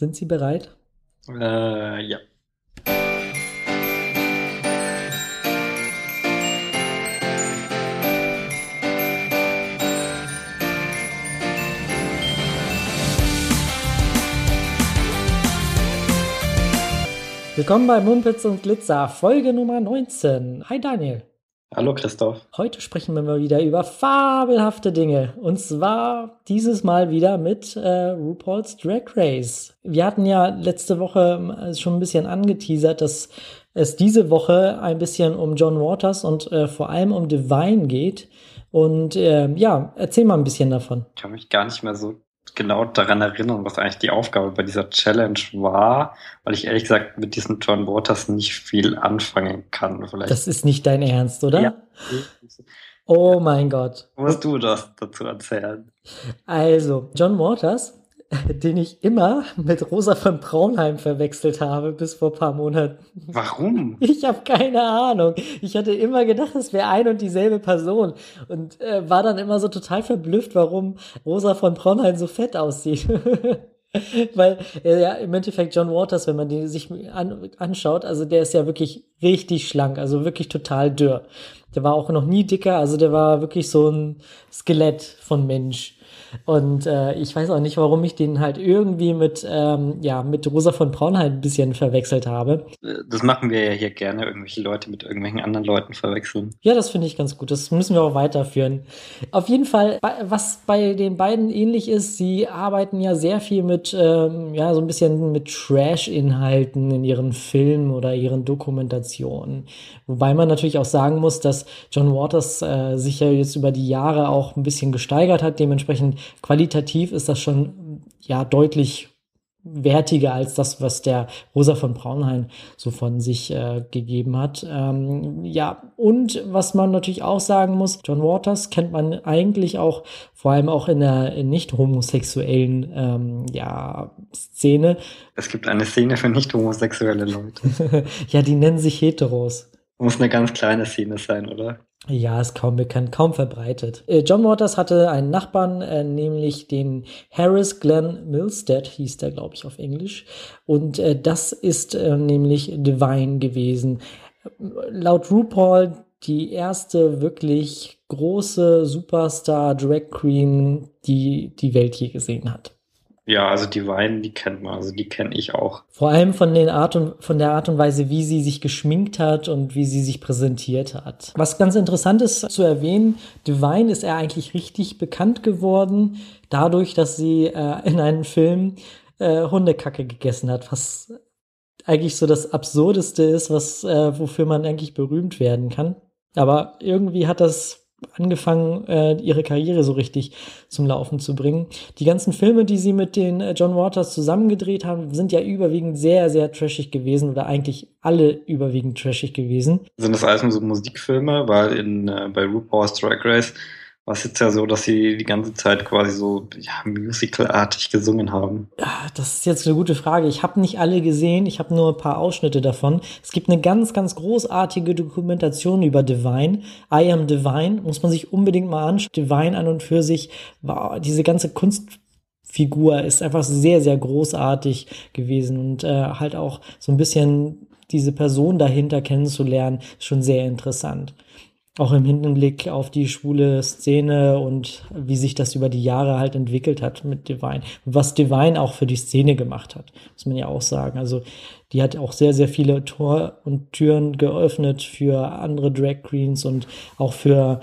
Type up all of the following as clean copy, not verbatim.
Sind Sie bereit? Ja. Willkommen bei Mumpitz und Glitzer, Folge Nummer 19. Hi Daniel. Hallo Christoph. Heute sprechen wir mal wieder über fabelhafte Dinge. Und zwar dieses Mal wieder mit RuPaul's Drag Race. Wir hatten ja letzte Woche schon ein bisschen angeteasert, dass es diese Woche ein bisschen um John Waters und vor allem um Divine geht. Und ja, erzähl mal ein bisschen davon. Ich kann mich gar nicht mehr so genau daran erinnern, was eigentlich die Aufgabe bei dieser Challenge war, weil ich ehrlich gesagt mit diesem John Waters nicht viel anfangen kann. Vielleicht. Das ist nicht dein Ernst, oder? Ja. Oh mein Gott. Musst du das dazu erzählen? Also, John Waters, den ich immer mit Rosa von Braunheim verwechselt habe bis vor ein paar Monaten. Warum? Ich habe keine Ahnung. Ich hatte immer gedacht, es wäre ein und dieselbe Person und war dann immer so total verblüfft, warum Rosa von Braunheim so fett aussieht. Weil ja im Endeffekt John Waters, wenn man den sich anschaut, also der ist ja wirklich richtig schlank, also wirklich total dürr. Der war auch noch nie dicker, also der war wirklich so ein Skelett von Mensch. Und ich weiß auch nicht, warum ich den halt irgendwie mit Rosa von Braunheim ein bisschen verwechselt habe. Das machen wir ja hier gerne, irgendwelche Leute mit irgendwelchen anderen Leuten verwechseln. Ja, das finde ich ganz gut. Das müssen wir auch weiterführen. Auf jeden Fall, was bei den beiden ähnlich ist, sie arbeiten ja sehr viel mit, so ein bisschen mit Trash-Inhalten in ihren Filmen oder ihren Dokumentationen. Wobei man natürlich auch sagen muss, dass John Waters sich ja jetzt über die Jahre auch ein bisschen gesteigert hat. Dementsprechend qualitativ ist das schon ja deutlich wertiger als das, was der Rosa von Braunheim so von sich gegeben hat. Und was man natürlich auch sagen muss, John Waters kennt man eigentlich auch, vor allem auch in der nicht homosexuellen Szene. Es gibt eine Szene für nicht homosexuelle Leute. Ja, die nennen sich Heteros. Muss eine ganz kleine Szene sein, oder? Ja, ist kaum bekannt, kaum verbreitet. John Waters hatte einen Nachbarn, nämlich den Harris Glenn Milstead, hieß der, glaube ich, auf Englisch. Und das ist nämlich Divine gewesen. Laut RuPaul die erste wirklich große Superstar-Drag Queen, die die Welt je gesehen hat. Ja, also Divine, die kennt man, also die kenne ich auch. Vor allem von der Art und Weise, wie sie sich geschminkt hat und wie sie sich präsentiert hat. Was ganz interessant ist zu erwähnen, Divine ist eigentlich richtig bekannt geworden, dadurch, dass sie in einem Film Hundekacke gegessen hat, was eigentlich so das Absurdeste ist, wofür man eigentlich berühmt werden kann. Aber irgendwie hat das angefangen, ihre Karriere so richtig zum Laufen zu bringen. Die ganzen Filme, die sie mit den John Waters zusammengedreht haben, sind ja überwiegend sehr, sehr trashig gewesen oder eigentlich alle überwiegend trashig gewesen. Sind das alles nur so Musikfilme? Weil bei RuPaul's Drag Race war es jetzt ja so, dass sie die ganze Zeit quasi so musicalartig gesungen haben. Ja, das ist jetzt eine gute Frage. Ich habe nicht alle gesehen, ich habe nur ein paar Ausschnitte davon. Es gibt eine ganz, ganz großartige Dokumentation über Divine. I Am Divine, muss man sich unbedingt mal anschauen. Divine an und für sich, diese ganze Kunstfigur ist einfach sehr, sehr großartig gewesen und halt auch so ein bisschen diese Person dahinter kennenzulernen, ist schon sehr interessant. Auch im Hinblick auf die schwule Szene und wie sich das über die Jahre halt entwickelt hat mit Divine. Und was Divine auch für die Szene gemacht hat, muss man ja auch sagen. Also die hat auch sehr, sehr viele Tor und Türen geöffnet für andere Drag Queens und auch für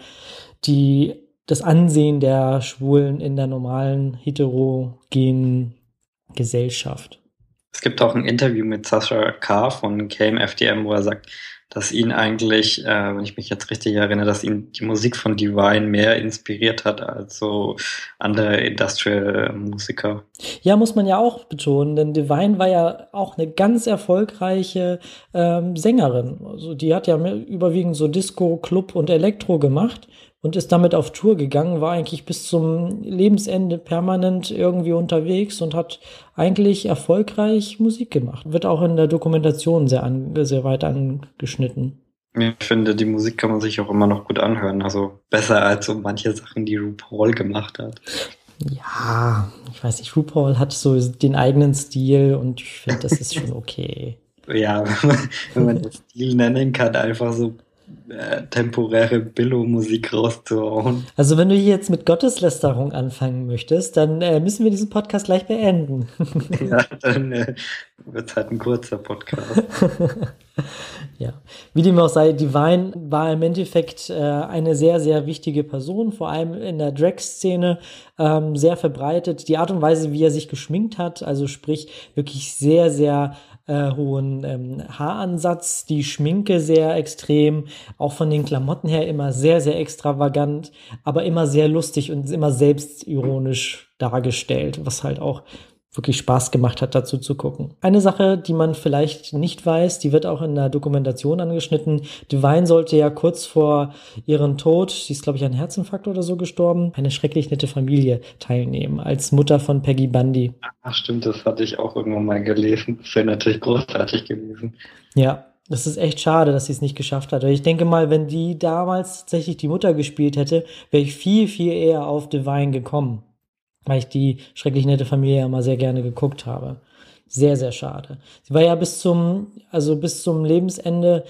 das Ansehen der Schwulen in der normalen heterogenen Gesellschaft. Es gibt auch ein Interview mit Sasha Carr von KMFDM, wo er sagt, dass ihn eigentlich, wenn ich mich jetzt richtig erinnere, dass ihn die Musik von Divine mehr inspiriert hat als so andere Industrial-Musiker. Ja, muss man ja auch betonen, denn Divine war ja auch eine ganz erfolgreiche Sängerin. Also die hat ja überwiegend so Disco, Club und Elektro gemacht und ist damit auf Tour gegangen, war eigentlich bis zum Lebensende permanent irgendwie unterwegs und hat eigentlich erfolgreich Musik gemacht. Wird auch in der Dokumentation sehr weit angeschnitten. Ich finde, die Musik kann man sich auch immer noch gut anhören. Also besser als so manche Sachen, die RuPaul gemacht hat. Ja, ich weiß nicht, RuPaul hat so den eigenen Stil und ich finde, das ist schon okay. Ja, wenn man das Stil nennen kann, einfach so temporäre Billo-Musik rauszuhauen. Also wenn du hier jetzt mit Gotteslästerung anfangen möchtest, dann müssen wir diesen Podcast gleich beenden. Ja, dann wird es halt ein kurzer Podcast. Ja, wie dem auch sei, Divine war im Endeffekt eine sehr, sehr wichtige Person, vor allem in der Drag-Szene sehr verbreitet. Die Art und Weise, wie er sich geschminkt hat, also sprich wirklich sehr, sehr hohen Haaransatz, die Schminke sehr extrem, auch von den Klamotten her immer sehr, sehr extravagant, aber immer sehr lustig und immer selbstironisch dargestellt, was halt auch wirklich Spaß gemacht hat, dazu zu gucken. Eine Sache, die man vielleicht nicht weiß, die wird auch in der Dokumentation angeschnitten. Divine sollte ja kurz vor ihrem Tod, sie ist, glaube ich, an Herzinfarkt oder so gestorben, eine schrecklich nette Familie teilnehmen, als Mutter von Peggy Bundy. Ach stimmt, das hatte ich auch irgendwann mal gelesen. Das wäre natürlich großartig gewesen. Ja, das ist echt schade, dass sie es nicht geschafft hat. Ich denke mal, wenn die damals tatsächlich die Mutter gespielt hätte, wäre ich viel, viel eher auf Divine gekommen, weil ich die schrecklich nette Familie ja mal sehr gerne geguckt habe. Sehr, sehr schade. Sie war ja bis zum Lebensende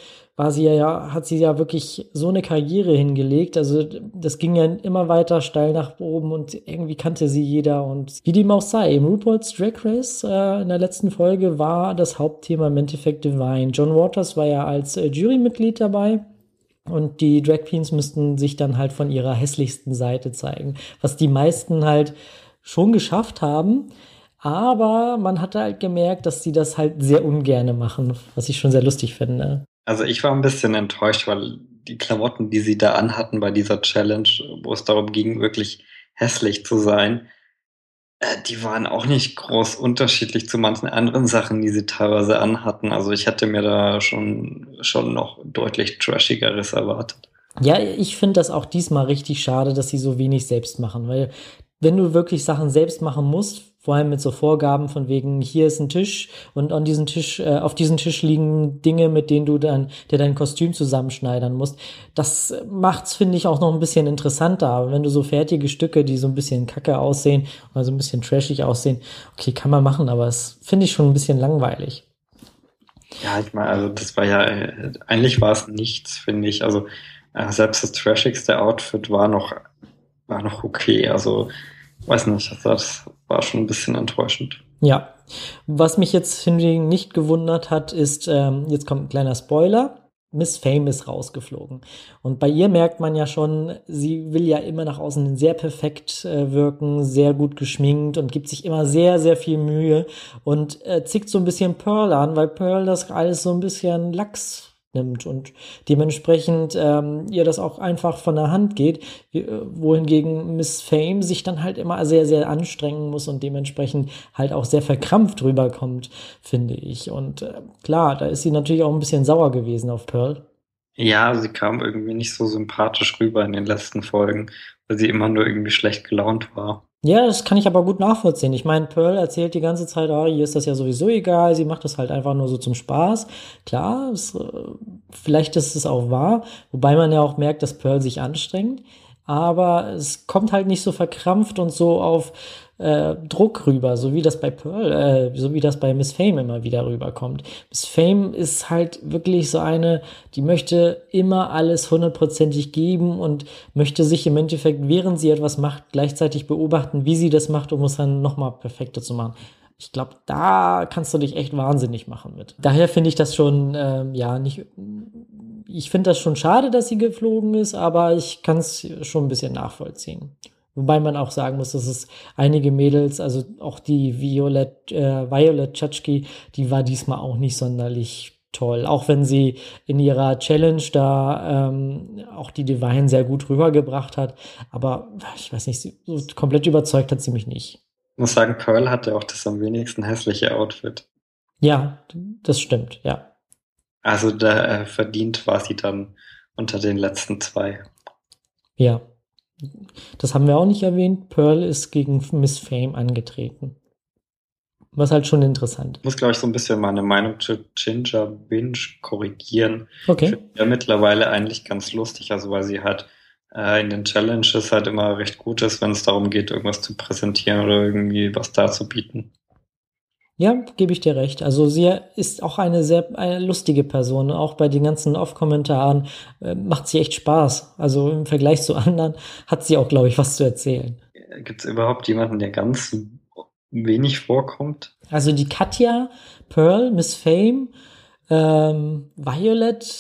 hat sie ja wirklich so eine Karriere hingelegt. Also das ging ja immer weiter steil nach oben und irgendwie kannte sie jeder und wie dem auch sei. Im RuPaul's Drag Race in der letzten Folge war das Hauptthema im Endeffekt Divine. John Waters war ja als Jurymitglied dabei. Und die Drag Queens müssten sich dann halt von ihrer hässlichsten Seite zeigen, was die meisten halt schon geschafft haben. Aber man hat halt gemerkt, dass sie das halt sehr ungerne machen, was ich schon sehr lustig finde. Also ich war ein bisschen enttäuscht, weil die Klamotten, die sie da anhatten bei dieser Challenge, wo es darum ging, wirklich hässlich zu sein, die waren auch nicht groß unterschiedlich zu manchen anderen Sachen, die sie teilweise anhatten. Also ich hätte mir da schon noch deutlich Trashigeres erwartet. Ja, ich finde das auch diesmal richtig schade, dass sie so wenig selbst machen, weil wenn du wirklich Sachen selbst machen musst, vor allem mit so Vorgaben von wegen, hier ist ein Tisch und auf diesem Tisch liegen Dinge, mit denen dir dein Kostüm zusammenschneidern musst. Das macht's, finde ich, auch noch ein bisschen interessanter. Aber wenn du so fertige Stücke, die so ein bisschen kacke aussehen oder so ein bisschen trashig aussehen, okay, kann man machen, aber es finde ich schon ein bisschen langweilig. Ja, ich meine, also das war ja, eigentlich war es nichts, finde ich. Also selbst das trashigste Outfit war noch okay. Also weiß nicht, das war schon ein bisschen enttäuschend. Ja, was mich jetzt hingegen nicht gewundert hat, ist, jetzt kommt ein kleiner Spoiler. Miss Fame ist rausgeflogen. Und bei ihr merkt man ja schon, sie will ja immer nach außen sehr perfekt wirken, sehr gut geschminkt und gibt sich immer sehr, sehr viel Mühe und zickt so ein bisschen Pearl an, weil Pearl das alles so ein bisschen lax nimmt und dementsprechend ihr das auch einfach von der Hand geht, wohingegen Miss Fame sich dann halt immer sehr, sehr anstrengen muss und dementsprechend halt auch sehr verkrampft rüberkommt, finde ich. Und klar, da ist sie natürlich auch ein bisschen sauer gewesen auf Pearl. Ja, sie kam irgendwie nicht so sympathisch rüber in den letzten Folgen, weil sie immer nur irgendwie schlecht gelaunt war. Ja, das kann ich aber gut nachvollziehen. Ich meine, Pearl erzählt die ganze Zeit, ihr ist das ja sowieso egal, sie macht das halt einfach nur so zum Spaß. Klar, vielleicht ist es auch wahr, wobei man ja auch merkt, dass Pearl sich anstrengt, aber es kommt halt nicht so verkrampft und so auf Druck rüber, so wie das bei so wie das bei Miss Fame immer wieder rüberkommt. Miss Fame ist halt wirklich so eine, die möchte immer alles hundertprozentig geben und möchte sich im Endeffekt, während sie etwas macht, gleichzeitig beobachten, wie sie das macht, um es dann nochmal perfekter zu machen. Ich glaube, da kannst du dich echt wahnsinnig machen mit. Daher finde ich das schon, nicht. Ich finde das schon schade, dass sie geflogen ist, aber ich kann es schon ein bisschen nachvollziehen. Wobei man auch sagen muss, dass es einige Mädels, also auch die Violet Chachki, die war diesmal auch nicht sonderlich toll. Auch wenn sie in ihrer Challenge da auch die Divine sehr gut rübergebracht hat. Aber ich weiß nicht, so komplett überzeugt hat sie mich nicht. Ich muss sagen, Pearl hatte auch das am wenigsten hässliche Outfit. Ja, das stimmt, ja. Also da verdient war sie dann unter den letzten zwei. Ja. Das haben wir auch nicht erwähnt. Pearl ist gegen Miss Fame angetreten. Was halt schon interessant. Ich muss, glaube ich, so ein bisschen meine Meinung zu Ginger Binge korrigieren. Okay. Ich finde ja mittlerweile eigentlich ganz lustig, also weil sie halt in den Challenges halt immer recht gut ist, wenn es darum geht, irgendwas zu präsentieren oder irgendwie was darzubieten. Ja, gebe ich dir recht. Also sie ist auch eine lustige Person. Auch bei den ganzen Off-Kommentaren macht sie echt Spaß. Also im Vergleich zu anderen hat sie auch, glaube ich, was zu erzählen. Gibt es überhaupt jemanden, der ganz wenig vorkommt? Also die Katja, Pearl, Miss Fame, Violet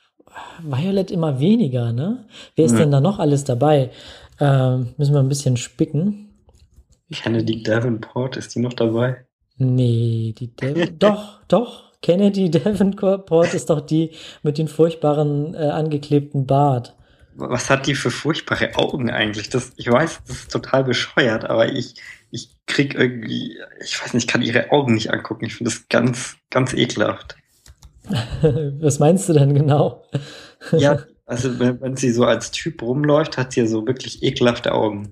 immer weniger, ne? Wer ist denn da noch alles dabei? Müssen wir ein bisschen spicken. Kennedy Davenport, ist die noch dabei? Nee, doch. Kennedy Davenport ist doch die mit den furchtbaren angeklebten Bart. Was hat die für furchtbare Augen eigentlich? Ich weiß, das ist total bescheuert, aber ich krieg irgendwie, ich weiß nicht, ich kann ihre Augen nicht angucken. Ich finde das ganz, ganz ekelhaft. Was meinst du denn genau? Ja, also wenn sie so als Typ rumläuft, hat sie ja so wirklich ekelhafte Augen.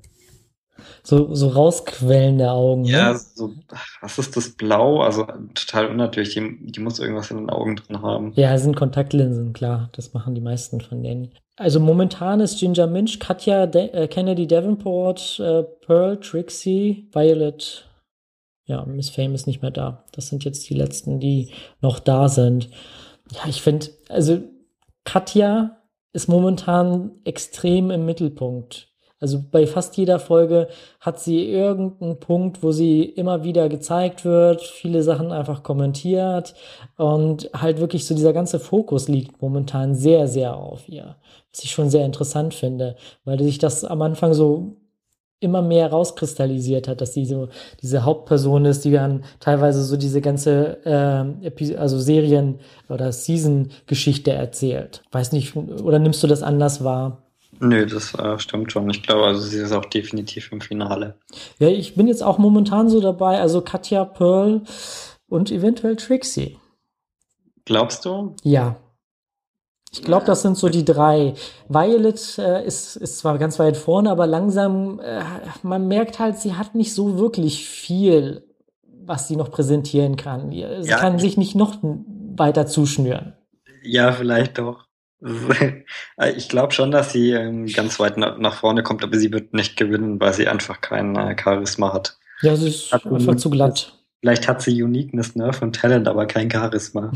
So rausquellende Augen, Ja, ne? so, was ist das Blau? Also total unnatürlich. Die muss irgendwas in den Augen drin haben. Ja, es sind Kontaktlinsen, klar. Das machen die meisten von denen. Also momentan ist Ginger Minch, Katja Kennedy Davenport, Pearl, Trixie, Violet. Ja, Miss Fame ist nicht mehr da. Das sind jetzt die letzten, die noch da sind. Ja, ich finde, also Katja ist momentan extrem im Mittelpunkt. Also bei fast jeder Folge hat sie irgendeinen Punkt, wo sie immer wieder gezeigt wird, viele Sachen einfach kommentiert und halt wirklich so dieser ganze Fokus liegt momentan sehr, sehr auf ihr. Was ich schon sehr interessant finde, weil sich das am Anfang so immer mehr rauskristallisiert hat, dass sie so diese Hauptperson ist, die dann teilweise so diese ganze also Serien- oder Season-Geschichte erzählt. Weiß nicht, oder nimmst du das anders wahr? Nö, das stimmt schon. Ich glaube, also sie ist auch definitiv im Finale. Ja, ich bin jetzt auch momentan so dabei, also Katja, Pearl und eventuell Trixie. Glaubst du? Ja. Ich glaube, das sind so die drei. Violet ist zwar ganz weit vorne, aber langsam, man merkt halt, sie hat nicht so wirklich viel, was sie noch präsentieren kann. Sie Ja, kann sich nicht noch weiter zuschnüren. ja, vielleicht doch. Ich glaube schon, dass sie ganz weit nach vorne kommt, aber sie wird nicht gewinnen, weil sie einfach kein Charisma hat. Ja, sie ist einfach zu glatt. Vielleicht hat sie Uniqueness, Nerve und Talent, aber kein Charisma.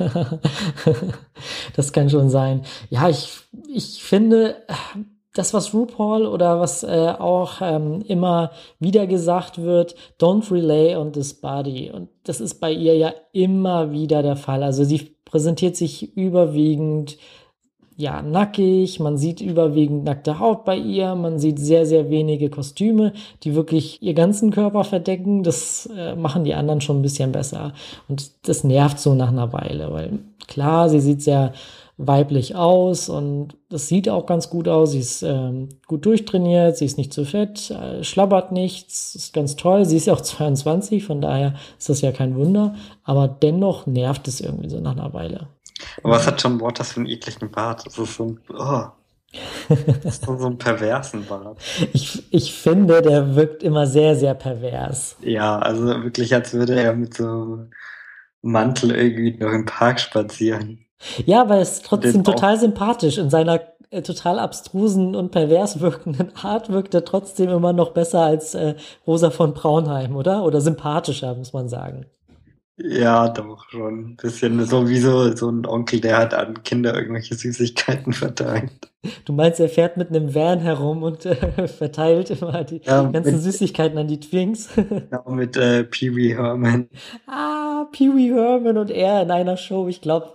Das kann schon sein. Ja, ich finde, das, was RuPaul oder was auch immer wieder gesagt wird, don't rely on this body. Und das ist bei ihr ja immer wieder der Fall. Also sie präsentiert sich überwiegend ja, nackig, man sieht überwiegend nackte Haut bei ihr, man sieht sehr, sehr wenige Kostüme, die wirklich ihr ganzen Körper verdecken. Das machen die anderen schon ein bisschen besser. Und das nervt so nach einer Weile, weil klar, sie sieht sehr weiblich aus und das sieht auch ganz gut aus. Sie ist gut durchtrainiert, sie ist nicht zu fett, schlabbert nichts, ist ganz toll. Sie ist ja auch 22, von daher ist das ja kein Wunder. Aber dennoch nervt es irgendwie so nach einer Weile. Aber was hat John Waters für einen ekligen Bart? Das ist so ein, das ist so ein perversen Bart. Ich finde, der wirkt immer sehr, sehr pervers. Ja, also wirklich, als würde er mit so einem Mantel irgendwie noch im Park spazieren. Ja, aber er ist trotzdem total sympathisch. In seiner total abstrusen und pervers wirkenden Art wirkt er trotzdem immer noch besser als Rosa von Braunheim, oder? Oder sympathischer, muss man sagen. Ja, doch schon. Ein bisschen so wie so ein Onkel, der halt an Kinder irgendwelche Süßigkeiten verteilt. Du meinst, er fährt mit einem Van herum und verteilt immer die ganzen Süßigkeiten an die Twinks? Genau, mit Pee Wee Herman. Ah, Pee Wee Herman und er in einer Show. Ich glaube,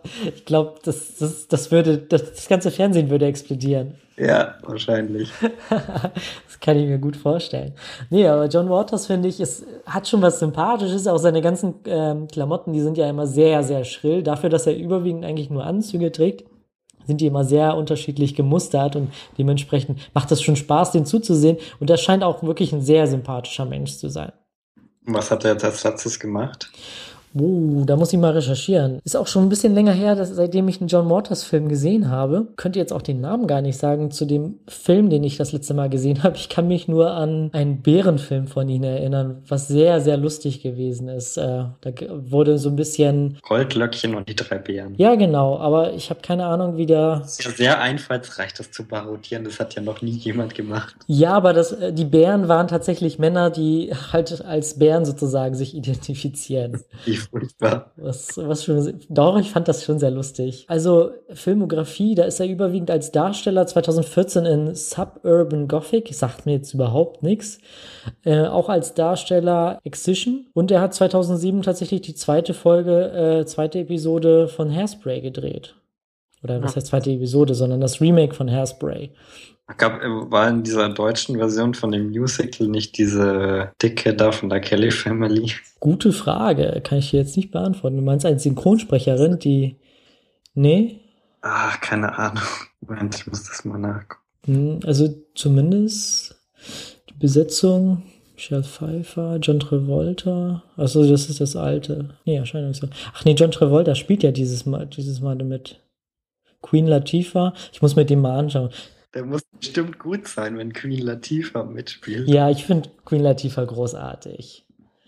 das ganze Fernsehen würde explodieren. Ja, wahrscheinlich. Das kann ich mir gut vorstellen. Nee, aber John Waters, finde ich, hat schon was Sympathisches. Auch seine ganzen Klamotten, die sind ja immer sehr, sehr schrill. Dafür, dass er überwiegend eigentlich nur Anzüge trägt, sind die immer sehr unterschiedlich gemustert und dementsprechend macht es schon Spaß, den zuzusehen. Und er scheint auch wirklich ein sehr sympathischer Mensch zu sein. Was hat er jetzt als letztes gemacht? Da muss ich mal recherchieren. Ist auch schon ein bisschen länger her, seitdem ich einen John Waters-Film gesehen habe. Könnte jetzt auch den Namen gar nicht sagen zu dem Film, den ich das letzte Mal gesehen habe. Ich kann mich nur an einen Bärenfilm von ihm erinnern, was sehr, sehr lustig gewesen ist. Wurde so ein bisschen... Goldlöckchen und die drei Bären. Ja, genau, aber ich habe keine Ahnung, wie der... Das ist ja sehr einfallsreich, das zu parodieren. Das hat ja noch nie jemand gemacht. Ja, aber die Bären waren tatsächlich Männer, die halt als Bären sozusagen sich identifizieren. Wie furchtbar. Was schon, doch, ich fand das schon sehr lustig. Also Filmografie, da ist er überwiegend als Darsteller 2014 in Suburban Gothic, sagt mir jetzt überhaupt nichts. Auch als Darsteller Excision. Und er hat 2007 tatsächlich die zweite Episode von Hairspray gedreht. Oder was heißt zweite Episode, sondern das Remake von Hairspray. War in dieser deutschen Version von dem Musical nicht diese Dicke da von der Kelly Family? Gute Frage, kann ich dir jetzt nicht beantworten. Du meinst eine Synchronsprecherin, die... Nee? Keine Ahnung. Moment, ich muss das mal nachgucken. Also zumindest die Besetzung, Michelle Pfeiffer, John Travolta. Achso, das ist das alte. Nee, Erscheinungsjahr. Ach nee, John Travolta spielt ja dieses Mal mit. Queen Latifah. Ich muss mir den mal anschauen. Der muss bestimmt gut sein, wenn Queen Latifah mitspielt. Ja, ich finde Queen Latifah großartig.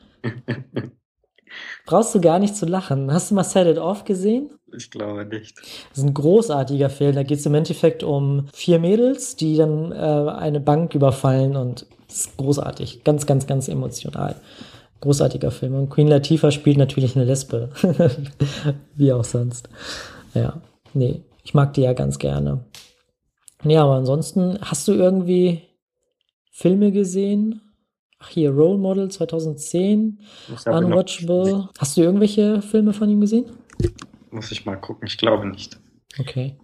Brauchst du gar nicht zu lachen. Hast du mal Set It Off gesehen? Ich glaube nicht. Das ist ein großartiger Film. Da geht es im Endeffekt um 4 Mädels, die dann eine Bank überfallen und das ist großartig. Ganz, ganz, ganz emotional. Großartiger Film. Und Queen Latifah spielt natürlich eine Lesbe. Wie auch sonst. Ja, nee, ich mag die ja ganz gerne. Ja, aber ansonsten, hast du irgendwie Filme gesehen? Ach, hier, Role Model 2010, Unwatchable. Hast du irgendwelche Filme von ihm gesehen? Muss ich mal gucken, ich glaube nicht. Okay.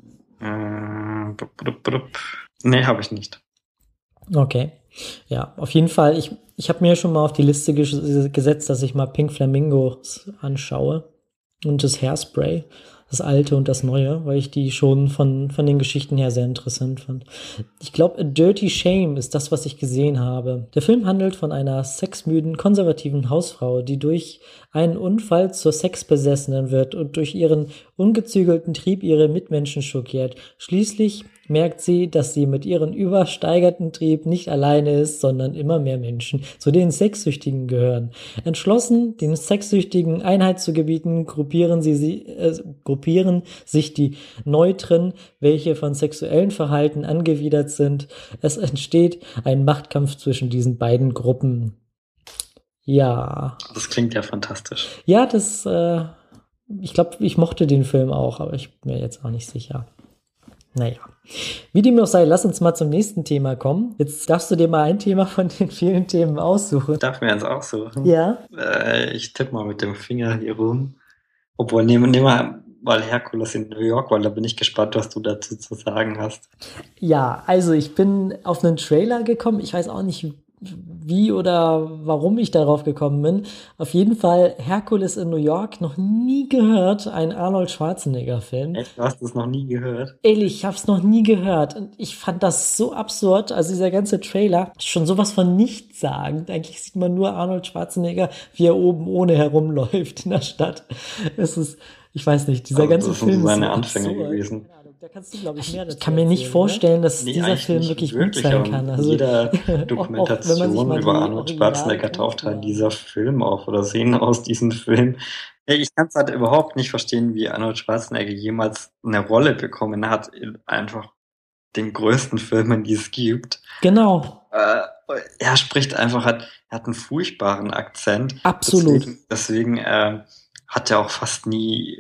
Nee, habe ich nicht. Okay. Ja, auf jeden Fall, ich habe mir schon mal auf die Liste gesetzt, dass ich mal Pink Flamingos anschaue und das Hairspray. Das alte und das neue, weil ich die schon von den Geschichten her sehr interessant fand. Ich glaube, A Dirty Shame ist das, was ich gesehen habe. Der Film handelt von einer sexmüden, konservativen Hausfrau, die durch einen Unfall zur Sexbesessenen wird und durch ihren ungezügelten Trieb ihre Mitmenschen schockiert. Schließlich merkt sie, dass sie mit ihrem übersteigerten Trieb nicht alleine ist, sondern immer mehr Menschen zu den Sexsüchtigen gehören. Entschlossen, den Sexsüchtigen Einhalt zu gebieten, gruppieren sich die Neutren, welche von sexuellen Verhalten angewidert sind. Es entsteht ein Machtkampf zwischen diesen beiden Gruppen. Ja. Das klingt ja fantastisch. Ja, ich glaube, ich mochte den Film auch, aber ich bin mir jetzt auch nicht sicher. Naja, wie dem auch sei, lass uns mal zum nächsten Thema kommen. Jetzt darfst du dir mal ein Thema von den vielen Themen aussuchen. Ich darf mir eins aussuchen? Ja. Ich tippe mal mit dem Finger hier rum. Obwohl, nehmen mal Herkules in New York, weil da bin ich gespannt, was du dazu zu sagen hast. Ja, also ich bin auf einen Trailer gekommen. Ich weiß auch nicht, wie oder warum ich darauf gekommen bin. Auf jeden Fall Herkules in New York, noch nie gehört, ein Arnold Schwarzenegger-Film. Echt, du hast das noch nie gehört? Ehrlich, ich hab's noch nie gehört und ich fand das so absurd, also dieser ganze Trailer, schon sowas von nichtssagend. Eigentlich sieht man nur Arnold Schwarzenegger, wie er oben ohne herumläuft in der Stadt. Ich weiß nicht, dieser ganze Film ist seine Anfänge gewesen. Da kannst du, glaube ich, mehr dazu. Ich kann mir nicht vorstellen, dass dieser Film wirklich gut sein kann. Also jeder Dokumentation über Arnold Schwarzenegger taucht halt dieser Film auf oder Szenen aus diesem Film. Ich kann es halt überhaupt nicht verstehen, wie Arnold Schwarzenegger jemals eine Rolle bekommen hat in einfach den größten Filmen, die es gibt. Genau. Er spricht einfach, er hat einen furchtbaren Akzent. Absolut. Deswegen hat er auch fast nie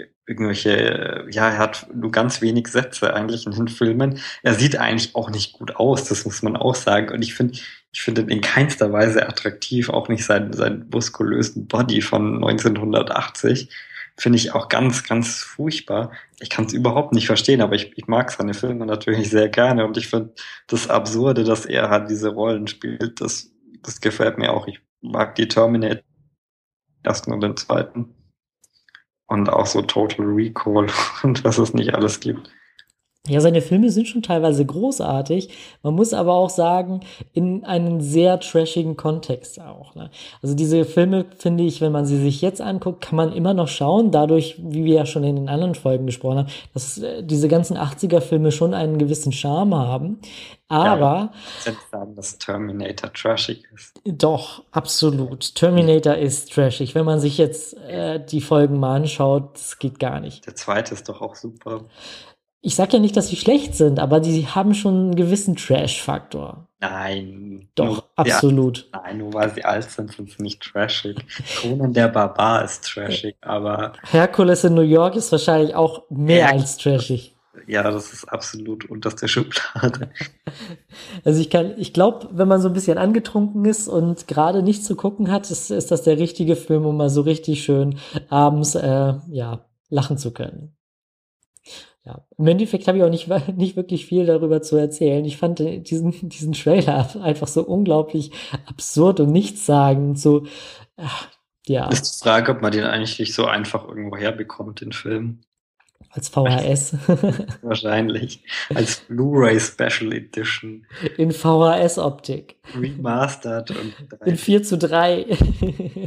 er hat nur ganz wenig Sätze eigentlich in den Filmen. Er sieht eigentlich auch nicht gut aus, das muss man auch sagen. Und ich finde ihn in keinster Weise attraktiv, auch nicht seinen muskulösen Body von 1980. Finde ich auch ganz, ganz furchtbar. Ich kann es überhaupt nicht verstehen, aber ich mag seine Filme natürlich sehr gerne. Und ich finde das Absurde, dass er halt diese Rollen spielt, das gefällt mir auch. Ich mag die Terminator, ersten und den zweiten. Und auch so Total Recall und was es nicht alles gibt. Ja, seine Filme sind schon teilweise großartig. Man muss aber auch sagen, in einen sehr trashigen Kontext auch. Ne? Also diese Filme, finde ich, wenn man sie sich jetzt anguckt, kann man immer noch schauen. Dadurch, wie wir ja schon in den anderen Folgen gesprochen haben, dass diese ganzen 80er-Filme schon einen gewissen Charme haben. Ja, aber Aber ich würde sagen, dass Terminator trashig ist. doch, absolut. Terminator ist trashig. Wenn man sich jetzt die Folgen mal anschaut, das geht gar nicht. Der zweite ist doch auch super. Ich sag ja nicht, dass sie schlecht sind, aber die haben schon einen gewissen Trash-Faktor. Nein, Doch, absolut. Nur weil sie alt sind, sind sie nicht trashig. Conan der Barbar ist trashig, aber Herkules in New York ist wahrscheinlich auch mehr als trashig. ja, das ist absolut unterste Schublade. Also ich glaube, wenn man so ein bisschen angetrunken ist und gerade nichts zu gucken hat, ist das der richtige Film, um mal so richtig schön abends lachen zu können. Ja, im Endeffekt habe ich auch nicht wirklich viel darüber zu erzählen. Ich fand diesen Trailer einfach so unglaublich absurd und nichtssagend. So, ja. Ist die Frage, ob man den eigentlich nicht so einfach irgendwo herbekommt, den Film. Als VHS. Wahrscheinlich. Als Blu-ray Special Edition. In VHS-Optik. Remastered und in 4:3.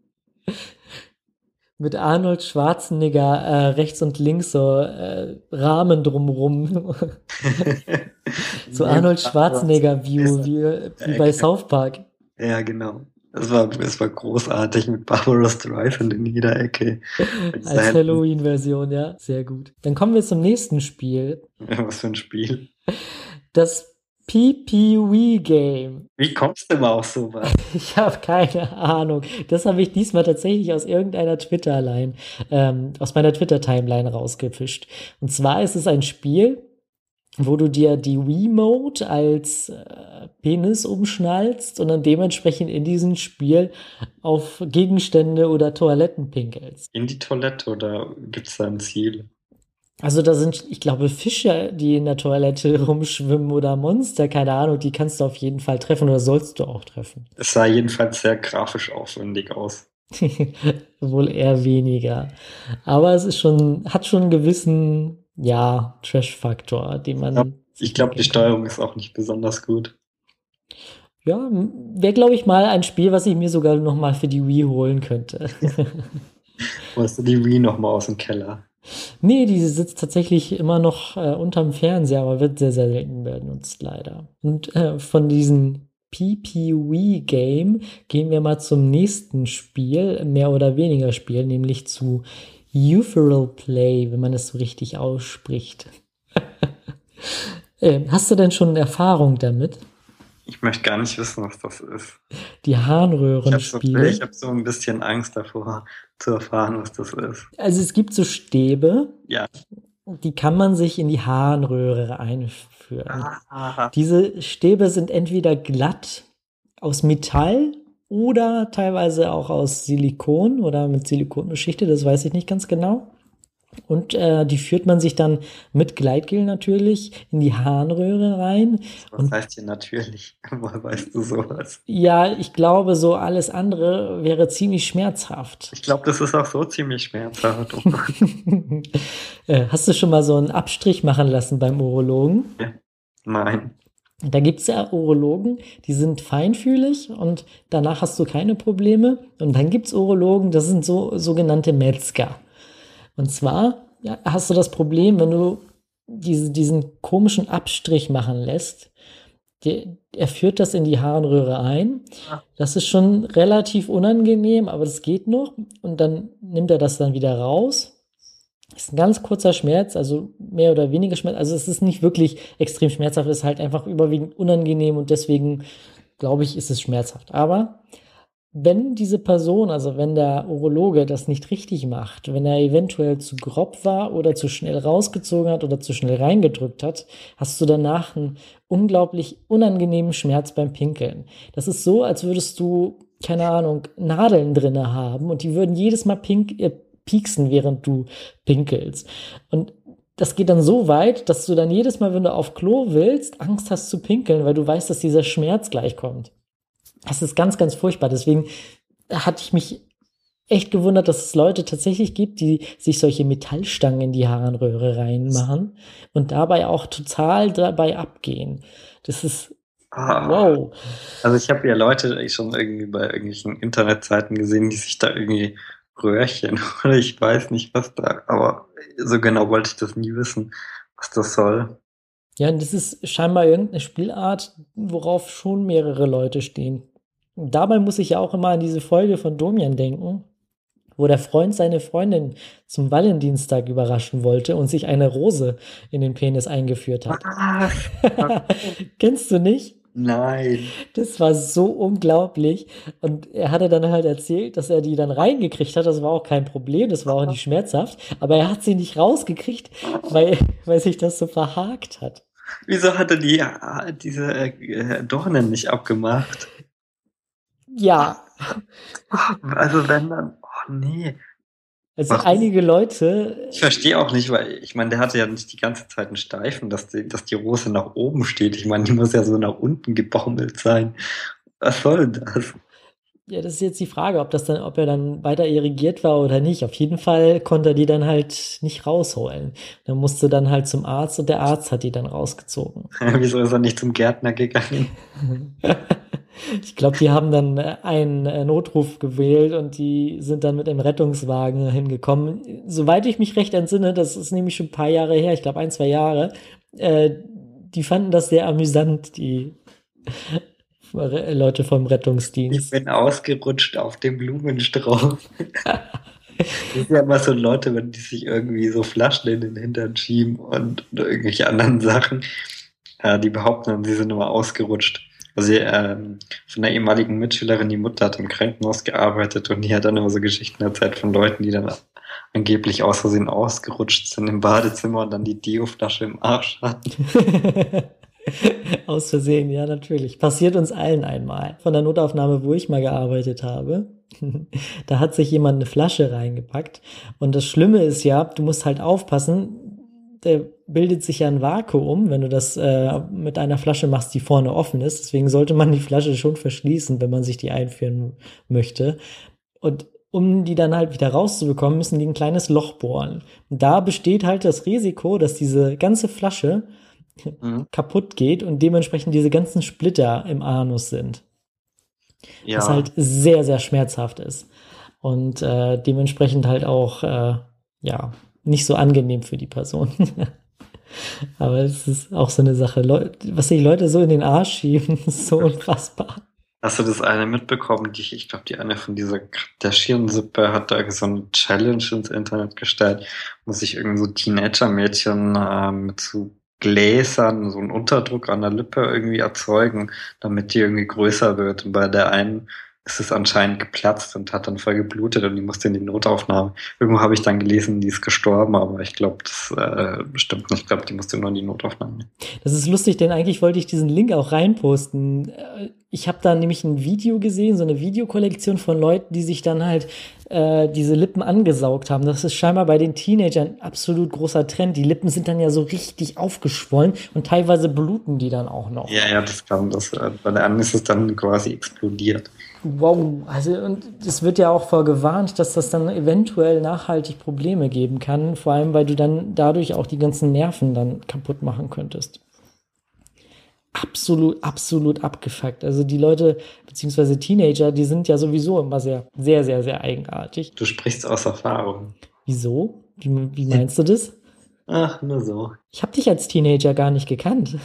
Mit Arnold Schwarzenegger rechts und links so Rahmen drumrum. So Arnold Schwarzenegger-View, wie bei South Park. Ja, genau. Es war großartig mit Barbara Streisand in jeder Ecke. Als Halloween-Version, ja. Sehr gut. Dann kommen wir zum nächsten Spiel. Ja, was für ein Spiel? Das PPWee-Game. Wie kommst du immer auf sowas? Ich habe keine Ahnung. Das habe ich diesmal tatsächlich aus irgendeiner aus meiner Twitter-Timeline rausgefischt. Und zwar ist es ein Spiel, wo du dir die Wiimote als Penis umschnallst und dann dementsprechend in diesem Spiel auf Gegenstände oder Toiletten pinkelst. In die Toilette oder gibt es da ein Ziel? Also da sind, ich glaube, Fische, die in der Toilette rumschwimmen oder Monster, keine Ahnung, die kannst du auf jeden Fall treffen oder sollst du auch treffen. Es sah jedenfalls sehr grafisch aufwendig aus. Wohl eher weniger. Aber es ist hat schon einen gewissen, Trash-Faktor, den man. Ich glaube, die Steuerung ist auch nicht besonders gut. Ja, wäre, glaube ich, mal ein Spiel, was ich mir sogar noch mal für die Wii holen könnte. Holst du die Wii noch mal aus dem Keller? Nee, die sitzt tatsächlich immer noch unterm Fernseher, aber wird sehr, sehr selten benutzt, leider. Und von diesem PPWee-Game gehen wir mal zum nächsten Spiel, mehr oder weniger Spiel, nämlich zu Euphoral Play, wenn man es so richtig ausspricht. Hast du denn schon Erfahrung damit? Ich möchte gar nicht wissen, was das ist. Die Harnröhrenspiele. Ich habe so ein bisschen Angst davor, zu erfahren, was das ist. Also es gibt so Stäbe, ja, die kann man sich in die Harnröhre einführen. Diese Stäbe sind entweder glatt aus Metall oder teilweise auch aus Silikon oder mit Silikonbeschichtet, das weiß ich nicht ganz genau. Und die führt man sich dann mit Gleitgel natürlich in die Harnröhre rein. Was heißt hier natürlich? Woher weißt du sowas? Ja, ich glaube, so alles andere wäre ziemlich schmerzhaft. Ich glaube, das ist auch so ziemlich schmerzhaft. Hast du schon mal so einen Abstrich machen lassen beim Urologen? Ja. Nein. Da gibt es ja Urologen, die sind feinfühlig und danach hast du keine Probleme. Und dann gibt es Urologen, das sind sogenannte Metzger. Und zwar hast du das Problem, wenn du diesen komischen Abstrich machen lässt, er führt das in die Harnröhre ein. Das ist schon relativ unangenehm, aber das geht noch. Und dann nimmt er das dann wieder raus. Ist ein ganz kurzer Schmerz, also mehr oder weniger Schmerz. Also es ist nicht wirklich extrem schmerzhaft, es ist halt einfach überwiegend unangenehm und deswegen, glaube ich, ist es schmerzhaft. Aber wenn diese Person, also wenn der Urologe das nicht richtig macht, wenn er eventuell zu grob war oder zu schnell rausgezogen hat oder zu schnell reingedrückt hat, hast du danach einen unglaublich unangenehmen Schmerz beim Pinkeln. Das ist so, als würdest du, keine Ahnung, Nadeln drinne haben und die würden jedes Mal pieksen, während du pinkelst. Und das geht dann so weit, dass du dann jedes Mal, wenn du auf Klo willst, Angst hast zu pinkeln, weil du weißt, dass dieser Schmerz gleich kommt. Das ist ganz, ganz furchtbar. Deswegen hatte ich mich echt gewundert, dass es Leute tatsächlich gibt, die sich solche Metallstangen in die Harnröhre reinmachen und dabei auch total dabei abgehen. Das ist Ah, wow. also ich habe ja Leute schon irgendwie bei irgendwelchen Internetseiten gesehen, die sich da irgendwie Röhrchen oder ich weiß nicht was da, aber so genau wollte ich das nie wissen, was das soll. Ja, und das ist scheinbar irgendeine Spielart, worauf schon mehrere Leute stehen. Und dabei muss ich ja auch immer an diese Folge von Domian denken, wo der Freund seine Freundin zum Valentinstag überraschen wollte und sich eine Rose in den Penis eingeführt hat. Was? Kennst du nicht? Nein. Das war so unglaublich. Und er hatte dann halt erzählt, dass er die dann reingekriegt hat. Das war auch kein Problem, das war auch nicht schmerzhaft. Aber er hat sie nicht rausgekriegt, weil sich das so verhakt hat. Wieso hat er diese Dornen nicht abgemacht? Ja, Also wenn dann, oh nee. also Warum? einige Leute, Ich verstehe auch nicht, weil ich meine, der hatte ja nicht die ganze Zeit einen Steifen, dass die Rose nach oben steht. Ich meine, die muss ja so nach unten gebaumelt sein. Was soll das? ja, das ist jetzt die Frage, ob er dann weiter irrigiert war oder nicht. Auf jeden Fall konnte er die dann halt nicht rausholen. Dann musste dann halt zum Arzt und der Arzt hat die dann rausgezogen. Wieso ist er nicht zum Gärtner gegangen? Ich glaube, die haben dann einen Notruf gewählt und die sind dann mit einem Rettungswagen hingekommen. Soweit ich mich recht entsinne, das ist nämlich schon ein paar Jahre her, ich glaube 1, 2 Jahre, äh, die fanden das sehr amüsant, die Leute vom Ich Rettungsdienst. bin ausgerutscht auf dem Blumenstrauß. Das ist ja immer so Leute, wenn die sich irgendwie so Flaschen in den Hintern schieben und irgendwelche anderen Sachen, die behaupten dann, sie sind immer ausgerutscht. Also von einer ehemaligen Mitschülerin, die Mutter hat im Krankenhaus gearbeitet und die hat dann immer so Geschichten erzählt von Leuten, die dann angeblich aus Versehen ausgerutscht sind im Badezimmer und dann die Deo-Flasche im Arsch hatten. Aus Versehen, ja, natürlich. Passiert uns allen einmal. Von der Notaufnahme, wo ich mal gearbeitet habe, da hat sich jemand eine Flasche reingepackt. Und das Schlimme ist ja, du musst halt aufpassen, der bildet sich ja ein Vakuum, wenn du das mit einer Flasche machst, die vorne offen ist. Deswegen sollte man die Flasche schon verschließen, wenn man sich die einführen möchte. Und um die dann halt wieder rauszubekommen, müssen die ein kleines Loch bohren. Und da besteht halt das Risiko, dass diese ganze Flasche Mhm. kaputt geht und dementsprechend diese ganzen Splitter im Anus sind. Was Ja, halt sehr, sehr schmerzhaft ist. Und dementsprechend halt auch, ja, nicht so angenehm für die Person. Aber es ist auch so eine Sache, was sich Leute so in den Arsch schieben, ist so unfassbar. hast du das eine mitbekommen? Ich glaube, die eine von dieser Kardashian-Sippe hat da so eine Challenge ins Internet gestellt, wo sich irgend so Teenager-Mädchen mit so Gläsern so einen Unterdruck an der Lippe irgendwie erzeugen, damit die irgendwie größer wird. Und bei der einen ist es anscheinend geplatzt und hat dann voll geblutet und die musste in die Notaufnahme. Irgendwo habe ich dann gelesen, die ist gestorben, aber ich glaube, das stimmt nicht. Ich glaube, die musste nur in die Notaufnahme. Das ist lustig, denn eigentlich wollte ich diesen Link auch reinposten. Ich habe da nämlich ein Video gesehen, so eine Videokollektion von Leuten, die sich dann halt diese Lippen angesaugt haben. Das ist scheinbar bei den Teenagern ein absolut großer Trend. Die Lippen sind dann ja so richtig aufgeschwollen und teilweise bluten die dann auch noch. Ja, ja, das kam das. Bei der anderen ist es dann quasi explodiert. Wow, also und es wird ja auch vorgewarnt, dass das dann eventuell nachhaltig Probleme geben kann, vor allem weil du dann dadurch auch die ganzen Nerven dann kaputt machen könntest. Absolut, absolut abgefuckt. Also die Leute, beziehungsweise Teenager, die sind ja sowieso immer sehr, sehr, sehr, sehr eigenartig. Du sprichst aus Erfahrung. Wieso? Wie meinst du das? Ach, nur so. Ich habe dich als Teenager gar nicht gekannt.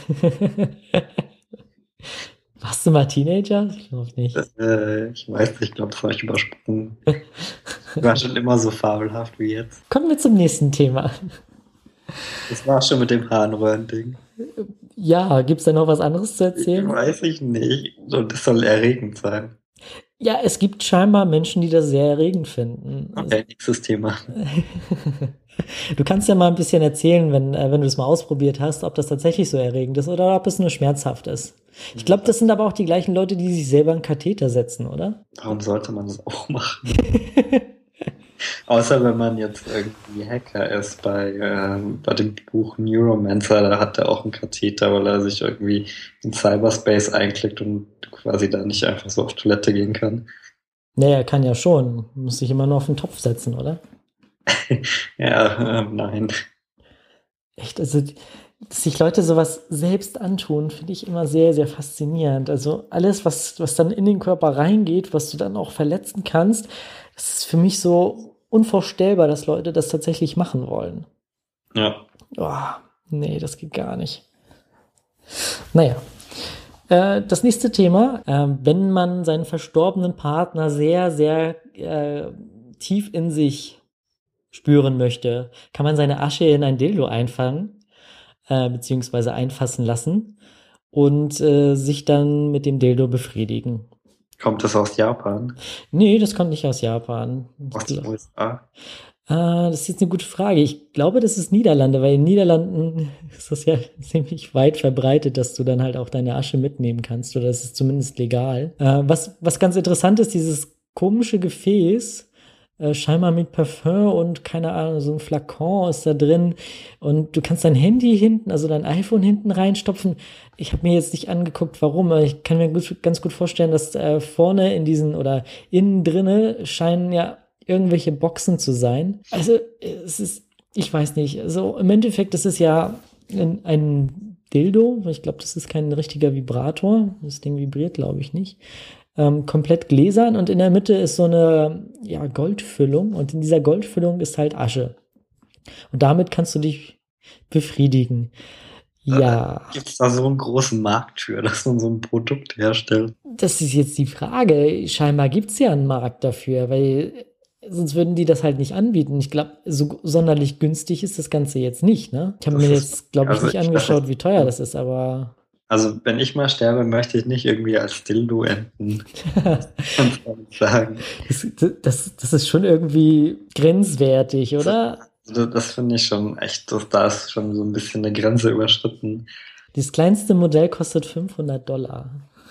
Warst du mal Teenager? Ich glaube nicht. Ich weiß nicht, ich glaube, das habe ich übersprungen. Ich war schon immer so fabelhaft wie jetzt. Kommen wir zum nächsten Thema. Das war schon mit dem Harnröhren-Ding. Ja, gibt's da noch was anderes zu erzählen? Weiß ich nicht. Und das soll erregend sein. Ja, es gibt scheinbar Menschen, die das sehr erregend finden. Okay, nächstes Thema. Du kannst ja mal ein bisschen erzählen, wenn du es mal ausprobiert hast, ob das tatsächlich so erregend ist oder ob es nur schmerzhaft ist. Ich glaube, das sind aber auch die gleichen Leute, die sich selber einen Katheter setzen, oder? Warum sollte man das auch machen? Außer wenn man jetzt irgendwie Hacker ist bei dem Buch Neuromancer, da hat er auch einen Katheter, weil er sich irgendwie in Cyberspace einklickt und quasi da nicht einfach so auf Toilette gehen kann. Naja, kann ja schon. Muss sich immer nur auf den Topf setzen, oder? Ja, nein. Echt, also, dass sich Leute sowas selbst antun, finde ich immer sehr, sehr faszinierend. Also alles, was dann in den Körper reingeht, was du dann auch verletzen kannst, das ist für mich so unvorstellbar, dass Leute das tatsächlich machen wollen. Ja. Oh, nee, das geht gar nicht. Naja, das nächste Thema, wenn man seinen verstorbenen Partner sehr, sehr tief in sich spüren möchte, kann man seine Asche in ein Dildo einfangen, beziehungsweise einfassen lassen und sich dann mit dem Dildo befriedigen. Kommt das aus Japan? Nee, das kommt nicht aus Japan. Aus den USA? Das ist jetzt eine gute Frage. Ich glaube, das ist Niederlande, weil in Niederlanden ist das ja ziemlich weit verbreitet, dass du dann halt auch deine Asche mitnehmen kannst, oder es ist zumindest legal. Was ganz interessant ist, dieses komische Gefäß, scheinbar mit Parfüm und keine Ahnung, so ein Flakon ist da drin und du kannst dein Handy hinten, also dein iPhone hinten reinstopfen. Ich habe mir jetzt nicht angeguckt, warum, aber ich kann mir ganz gut vorstellen, dass vorne in diesen oder innen drinne scheinen ja irgendwelche Boxen zu sein. Also es ist, ich weiß nicht, also im Endeffekt ist es ja ein Dildo. Ich glaube, das ist kein richtiger Vibrator. Das Ding vibriert, glaube ich, nicht. Komplett gläsern und in der Mitte ist so eine Goldfüllung und in dieser Goldfüllung ist halt Asche. Und damit kannst du dich befriedigen. Ja. Gibt es da so einen großen Markt für, dass man so ein Produkt herstellt? Das ist jetzt die Frage. Scheinbar gibt es ja einen Markt dafür, weil sonst würden die das halt nicht anbieten. Ich glaube, so sonderlich günstig ist das Ganze jetzt nicht, ne? Ich habe mir jetzt, glaube ich, nicht angeschaut, wie teuer das ist, aber. Also, wenn ich mal sterbe, möchte ich nicht irgendwie als Dildo enden. Kann ich sagen. Das ist schon irgendwie grenzwertig, oder? Also, das finde ich schon echt, da ist schon so ein bisschen eine Grenze überschritten. Das kleinste Modell kostet $500.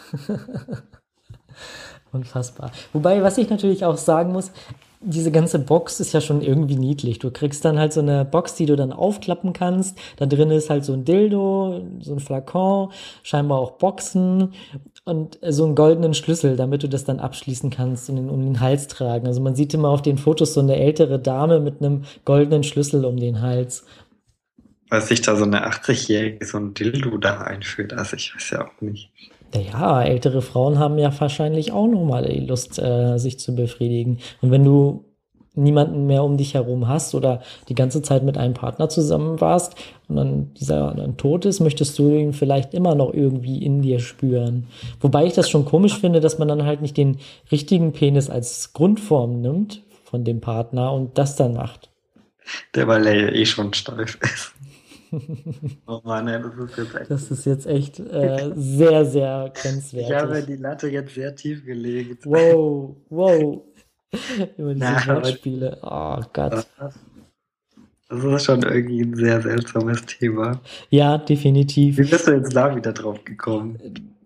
Unfassbar. Wobei, was ich natürlich auch sagen muss, diese ganze Box ist ja schon irgendwie niedlich. Du kriegst dann halt so eine Box, die du dann aufklappen kannst. Da drin ist halt so ein Dildo, so ein Flakon, scheinbar auch Boxen und so einen goldenen Schlüssel, damit du das dann abschließen kannst und um den Hals tragen. Also man sieht immer auf den Fotos so eine ältere Dame mit einem goldenen Schlüssel um den Hals. Weil sich da so eine 80-Jährige so ein Dildo da einführt. Also, ich weiß ja auch nicht. Naja, ältere Frauen haben ja wahrscheinlich auch nochmal die Lust, sich zu befriedigen. Und wenn du niemanden mehr um dich herum hast oder die ganze Zeit mit einem Partner zusammen warst und dann dieser dann tot ist, möchtest du ihn vielleicht immer noch irgendwie in dir spüren. Wobei ich das schon komisch finde, dass man dann halt nicht den richtigen Penis als Grundform nimmt von dem Partner und das dann macht. Der, weil er ja eh schon steif ist. Oh Mann, ey, Das ist jetzt echt sehr, sehr grenzwertig. Ich habe die Latte jetzt sehr tief gelegt. Wow, wow. Über diese Ja, Wortspiele. Oh Gott. das ist schon irgendwie ein sehr seltsames Thema. Ja, definitiv. Wie bist du jetzt da wieder drauf gekommen?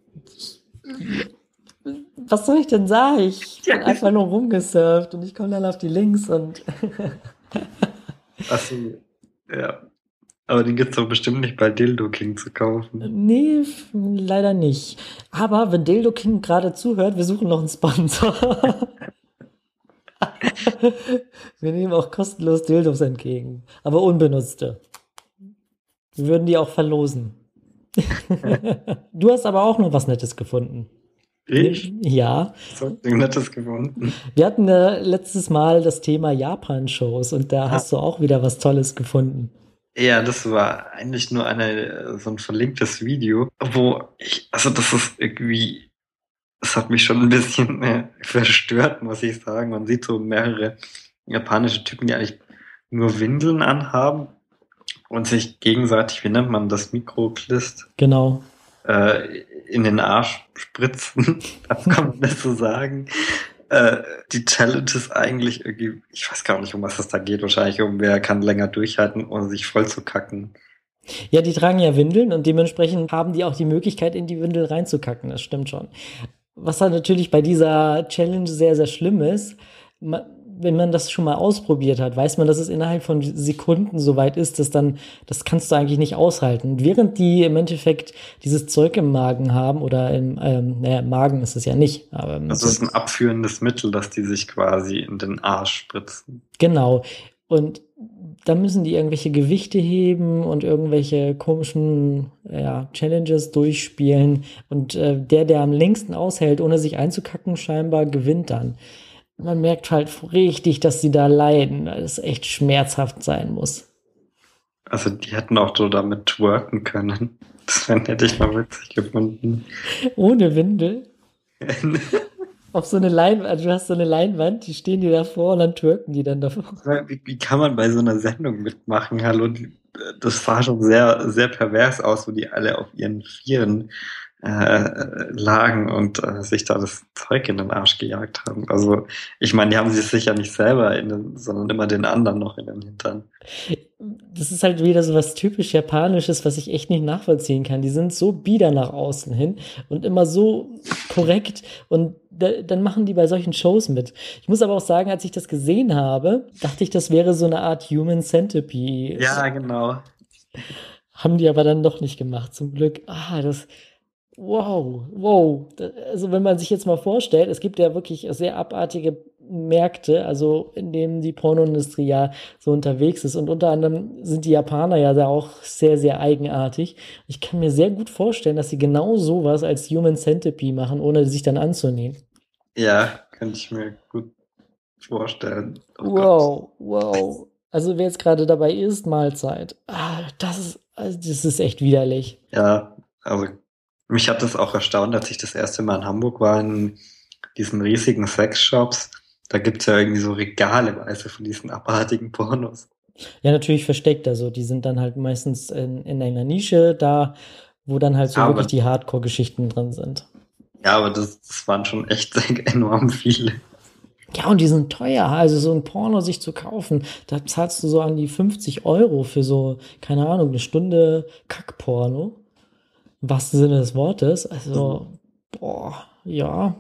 Was soll ich denn sagen? Ich bin einfach nur rumgesurft und ich komme dann auf die Links und. Achso, ja. Aber den gibt es doch bestimmt nicht bei Dildo King zu kaufen. Nee, leider nicht. Aber wenn Dildo King gerade zuhört, wir suchen noch einen Sponsor. Wir nehmen auch kostenlos Dildos entgegen, aber unbenutzte. Wir würden die auch verlosen. Du hast aber auch noch was Nettes gefunden. Ich? Ja. So ein Nettes gefunden. Wir hatten letztes Mal das Thema Japan-Shows und da hast du auch wieder was Tolles gefunden. Ja, das war eigentlich nur so ein verlinktes Video, also das ist irgendwie, das hat mich schon ein bisschen verstört, muss ich sagen. Man sieht so mehrere japanische Typen, die eigentlich nur Windeln anhaben und sich gegenseitig, wie nennt man das, Mikroklist? Genau. In den Arsch spritzen, kann man das so sagen. Die Challenge ist eigentlich irgendwie, ich weiß gar nicht, um was es da geht, wahrscheinlich wer kann länger durchhalten, ohne sich voll zu kacken. Ja, die tragen ja Windeln und dementsprechend haben die auch die Möglichkeit, in die Windel reinzukacken, das stimmt schon. Was halt natürlich bei dieser Challenge sehr, sehr schlimm ist, wenn man das schon mal ausprobiert hat, weiß man, dass es innerhalb von Sekunden so weit ist, das kannst du eigentlich nicht aushalten. Und während die im Endeffekt dieses Zeug im Magen haben oder naja, im Magen ist es ja nicht, aber Das ist ein abführendes Mittel, das die sich quasi in den Arsch spritzen. genau. Und da müssen die irgendwelche Gewichte heben und irgendwelche komischen, ja, Challenges durchspielen. Und der am längsten aushält, ohne sich einzukacken, scheinbar gewinnt dann. Man merkt halt richtig, dass sie da leiden, weil es echt schmerzhaft sein muss. Also die hätten auch so damit twerken können. Hätte ich mal witzig gefunden. Ohne Windel. Auf so eine Leinwand, also du hast so eine Leinwand, die stehen die davor und dann twerken die dann davor. Wie kann man bei so einer Sendung mitmachen? Hallo, das sah schon sehr, sehr pervers aus, wo die alle auf ihren Vieren lagen und sich da das Zeug in den Arsch gejagt haben. Also ich meine, die haben sich sicher nicht selber sondern immer den anderen noch in den Hintern. Das ist halt wieder so was typisch Japanisches, was ich echt nicht nachvollziehen kann. Die sind so bieder nach außen hin und immer so korrekt und dann machen die bei solchen Shows mit. Ich muss aber auch sagen, als ich das gesehen habe, dachte ich, das wäre so eine Art Human Centipede. Ja, genau. Haben die aber dann doch nicht gemacht, zum Glück. Wow. Also wenn man sich jetzt mal vorstellt, es gibt ja wirklich sehr abartige Märkte, also in denen die Pornoindustrie ja so unterwegs ist. Und unter anderem sind die Japaner ja da auch sehr, sehr eigenartig. Ich kann mir sehr gut vorstellen, dass sie genau sowas als Human Centipede machen, ohne sich dann anzunehmen. Ja, könnte ich mir gut vorstellen. Oh Gott. Wow. Also wer jetzt gerade dabei ist, Mahlzeit. Das ist echt widerlich. Ja, also mich hat das auch erstaunt, als ich das erste Mal in Hamburg war, in diesen riesigen Sexshops. Da gibt's ja irgendwie so regaleweise von diesen abartigen Pornos. Ja, natürlich versteckt. Also die sind dann halt meistens in einer Nische da, wo dann halt so Ja, wirklich aber, die Hardcore-Geschichten drin sind. ja, aber das waren schon echt enorm viele. Ja, und die sind teuer. Also so ein Porno sich zu kaufen, da zahlst du so an die 50 € für so, keine Ahnung, eine Stunde Kackporno. Im wahrsten Sinne des Wortes. Also, boah, ja.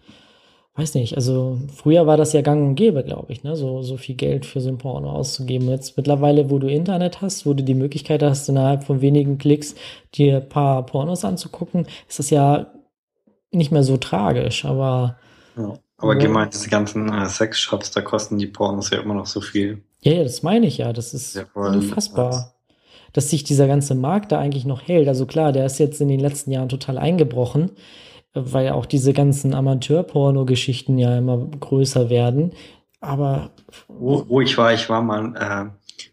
Weiß nicht, also früher war das ja gang und gäbe, glaube ich, ne? So viel Geld für so ein Porno auszugeben. Jetzt mittlerweile, wo du Internet hast, wo du die Möglichkeit hast, innerhalb von wenigen Klicks dir ein paar Pornos anzugucken, ist das ja nicht mehr so tragisch, aber Ja. Aber gemeint, diese ganzen Sexshops, da kosten die Pornos ja immer noch so viel. ja, das meine ich ja, das ist Ja, voll. unfassbar, dass sich dieser ganze Markt da eigentlich noch hält. Also klar, der ist jetzt in den letzten Jahren total eingebrochen, weil auch diese ganzen Amateur-Porno-Geschichten ja immer größer werden. Aber Wo ich war mal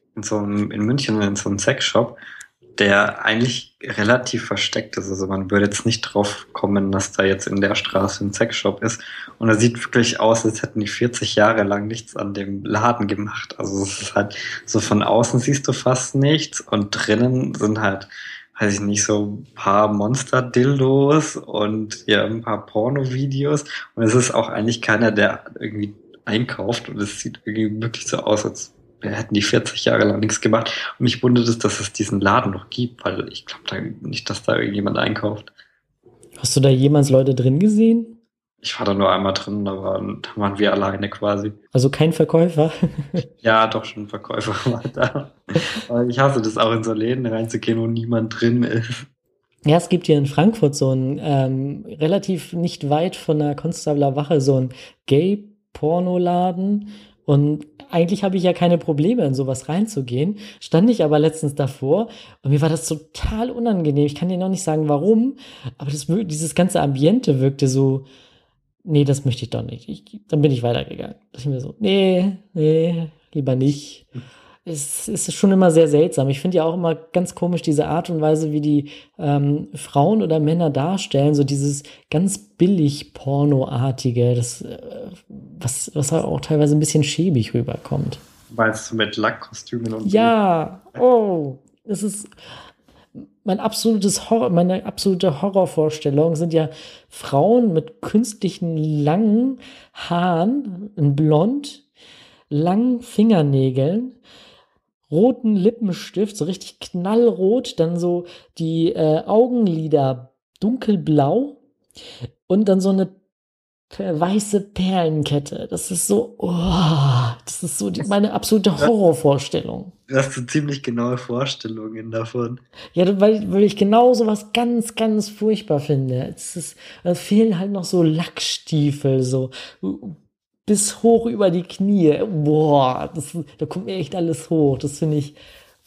in München in so einem Sexshop, der eigentlich relativ versteckt ist. Also man würde jetzt nicht drauf kommen, dass da jetzt in der Straße ein Sexshop ist. Und er sieht wirklich aus, als hätten die 40 Jahre lang nichts an dem Laden gemacht. Also es ist halt so, von außen siehst du fast nichts und drinnen sind halt, weiß ich nicht, so ein paar Monster-Dildos und ja, ein paar Porno-Videos. Und es ist auch eigentlich keiner, der irgendwie einkauft, und es sieht irgendwie wirklich so aus, als hätten die 40 Jahre lang nichts gemacht. Und mich wundert es, dass es diesen Laden noch gibt, weil ich glaube da nicht, dass da irgendjemand einkauft. hast du da jemals Leute drin gesehen? Ich war da nur einmal drin, da waren wir alleine quasi. Also kein Verkäufer? Ja, doch, schon ein Verkäufer war da. Aber ich hasse das auch, in so Läden reinzugehen, wo niemand drin ist. Ja, es gibt hier in Frankfurt so ein relativ nicht weit von der Konstabler Wache so ein Gay-Pornoladen. Und eigentlich habe ich ja keine Probleme, in sowas reinzugehen. Stand ich aber letztens davor und mir war das total unangenehm. Ich kann dir noch nicht sagen, warum, aber dieses ganze Ambiente wirkte so, nee, das möchte ich doch nicht. Dann bin ich weitergegangen. Da ich mir so, nee, lieber nicht. Es ist schon immer sehr seltsam. Ich finde ja auch immer ganz komisch diese Art und Weise, wie die Frauen oder Männer darstellen, so dieses ganz billig Pornoartige, was auch teilweise ein bisschen schäbig rüberkommt. Meinst du mit Lackkostümen und Ja, das ist meine absolute Horrorvorstellung sind ja Frauen mit künstlichen langen Haaren, in Blond, langen Fingernägeln, roten Lippenstift, so richtig knallrot, dann so die Augenlider dunkelblau und dann so eine weiße Perlenkette. Das ist so, das ist so meine absolute Horrorvorstellung. Du hast so ziemlich genaue Vorstellungen davon. Ja, weil ich genau sowas ganz, ganz furchtbar finde. Da fehlen halt noch so Lackstiefel, so bis hoch über die Knie. Boah, da kommt mir echt alles hoch. Das finde ich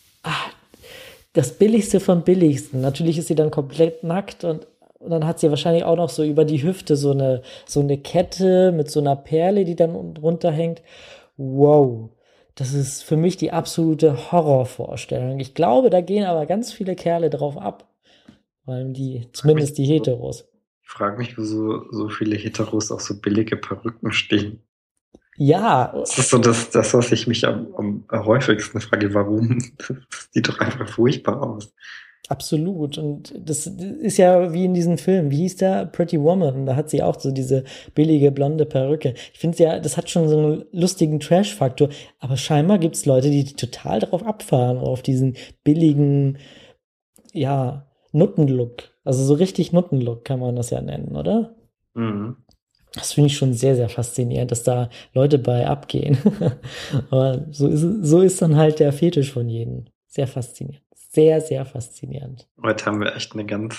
das Billigste vom Billigsten. Natürlich ist sie dann komplett nackt und dann hat sie wahrscheinlich auch noch so über die Hüfte so eine Kette mit so einer Perle, die dann unten runterhängt. Wow. Das ist für mich die absolute Horrorvorstellung. Ich glaube, da gehen aber ganz viele Kerle drauf ab. Vor allem zumindest die Heteros. Ich frage mich, wieso so viele Heteros auf so billige Perücken stehen. Ja. Das ist so das was ich mich am häufigsten frage, warum? Das sieht doch einfach furchtbar aus. Absolut. Und das ist ja wie in diesem Film. Wie hieß der? Pretty Woman. Da hat sie auch so diese billige blonde Perücke. Ich finde ja, das hat schon so einen lustigen Trash-Faktor. Aber scheinbar gibt es Leute, die total darauf abfahren, auf diesen billigen, ja, Nuttenlook. Also so richtig Nuttenlook kann man das ja nennen, oder? Mhm. Das finde ich schon sehr, sehr faszinierend, dass da Leute bei abgehen. Aber so ist dann halt der Fetisch von jedem. Sehr faszinierend. Sehr, sehr faszinierend. Heute haben wir echt eine ganz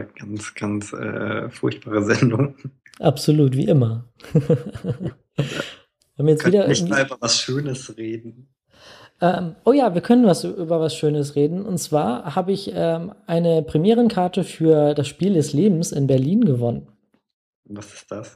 furchtbare Sendung. Absolut, wie immer. Wir haben jetzt wieder nicht mal über was Schönes reden. Oh ja, wir können über was Schönes reden. Und zwar habe ich eine Premierenkarte für das Spiel des Lebens in Berlin gewonnen. Was ist das?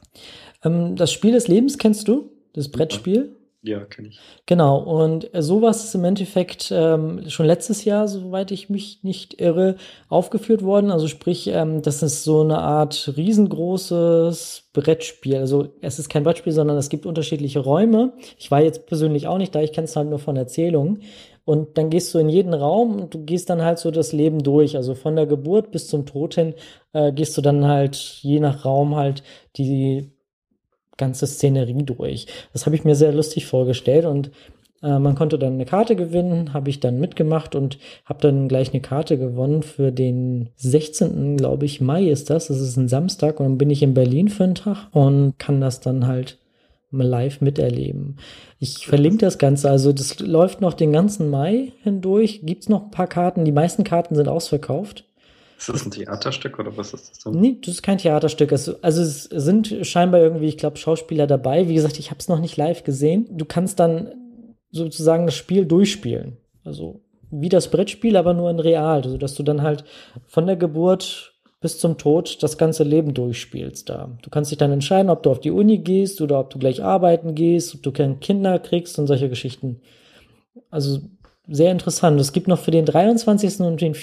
Das Spiel des Lebens kennst du? Das Brettspiel? Ja, kenne ich. Genau, und sowas ist im Endeffekt schon letztes Jahr, soweit ich mich nicht irre, aufgeführt worden. Also sprich, das ist so eine Art riesengroßes Brettspiel. Also es ist kein Brettspiel, sondern es gibt unterschiedliche Räume. Ich war jetzt persönlich auch nicht da, ich kenne es halt nur von Erzählungen. Und dann gehst du in jeden Raum und du gehst dann halt so das Leben durch. Also von der Geburt bis zum Tod hin gehst du dann halt je nach Raum halt die ganze Szenerie durch. Das habe ich mir sehr lustig vorgestellt und man konnte dann eine Karte gewinnen, habe ich dann mitgemacht und habe dann gleich eine Karte gewonnen für den 16. glaube ich, Mai ist das. Das ist ein Samstag und dann bin ich in Berlin für einen Tag und kann das dann halt mal live miterleben. Ich verlinke das Ganze, also das läuft noch den ganzen Mai hindurch. Gibt es noch ein paar Karten, die meisten Karten sind ausverkauft. Ist das ein Theaterstück oder was ist das denn? Nee, das ist kein Theaterstück. Also es sind scheinbar irgendwie, ich glaube, Schauspieler dabei. Wie gesagt, ich habe es noch nicht live gesehen. Du kannst dann sozusagen das Spiel durchspielen. Also wie das Brettspiel, aber nur in real. Also dass du dann halt von der Geburt bis zum Tod das ganze Leben durchspielst da. Du kannst dich dann entscheiden, ob du auf die Uni gehst oder ob du gleich arbeiten gehst, ob du keine Kinder kriegst und solche Geschichten. Also sehr interessant. Es gibt noch für den 23. und den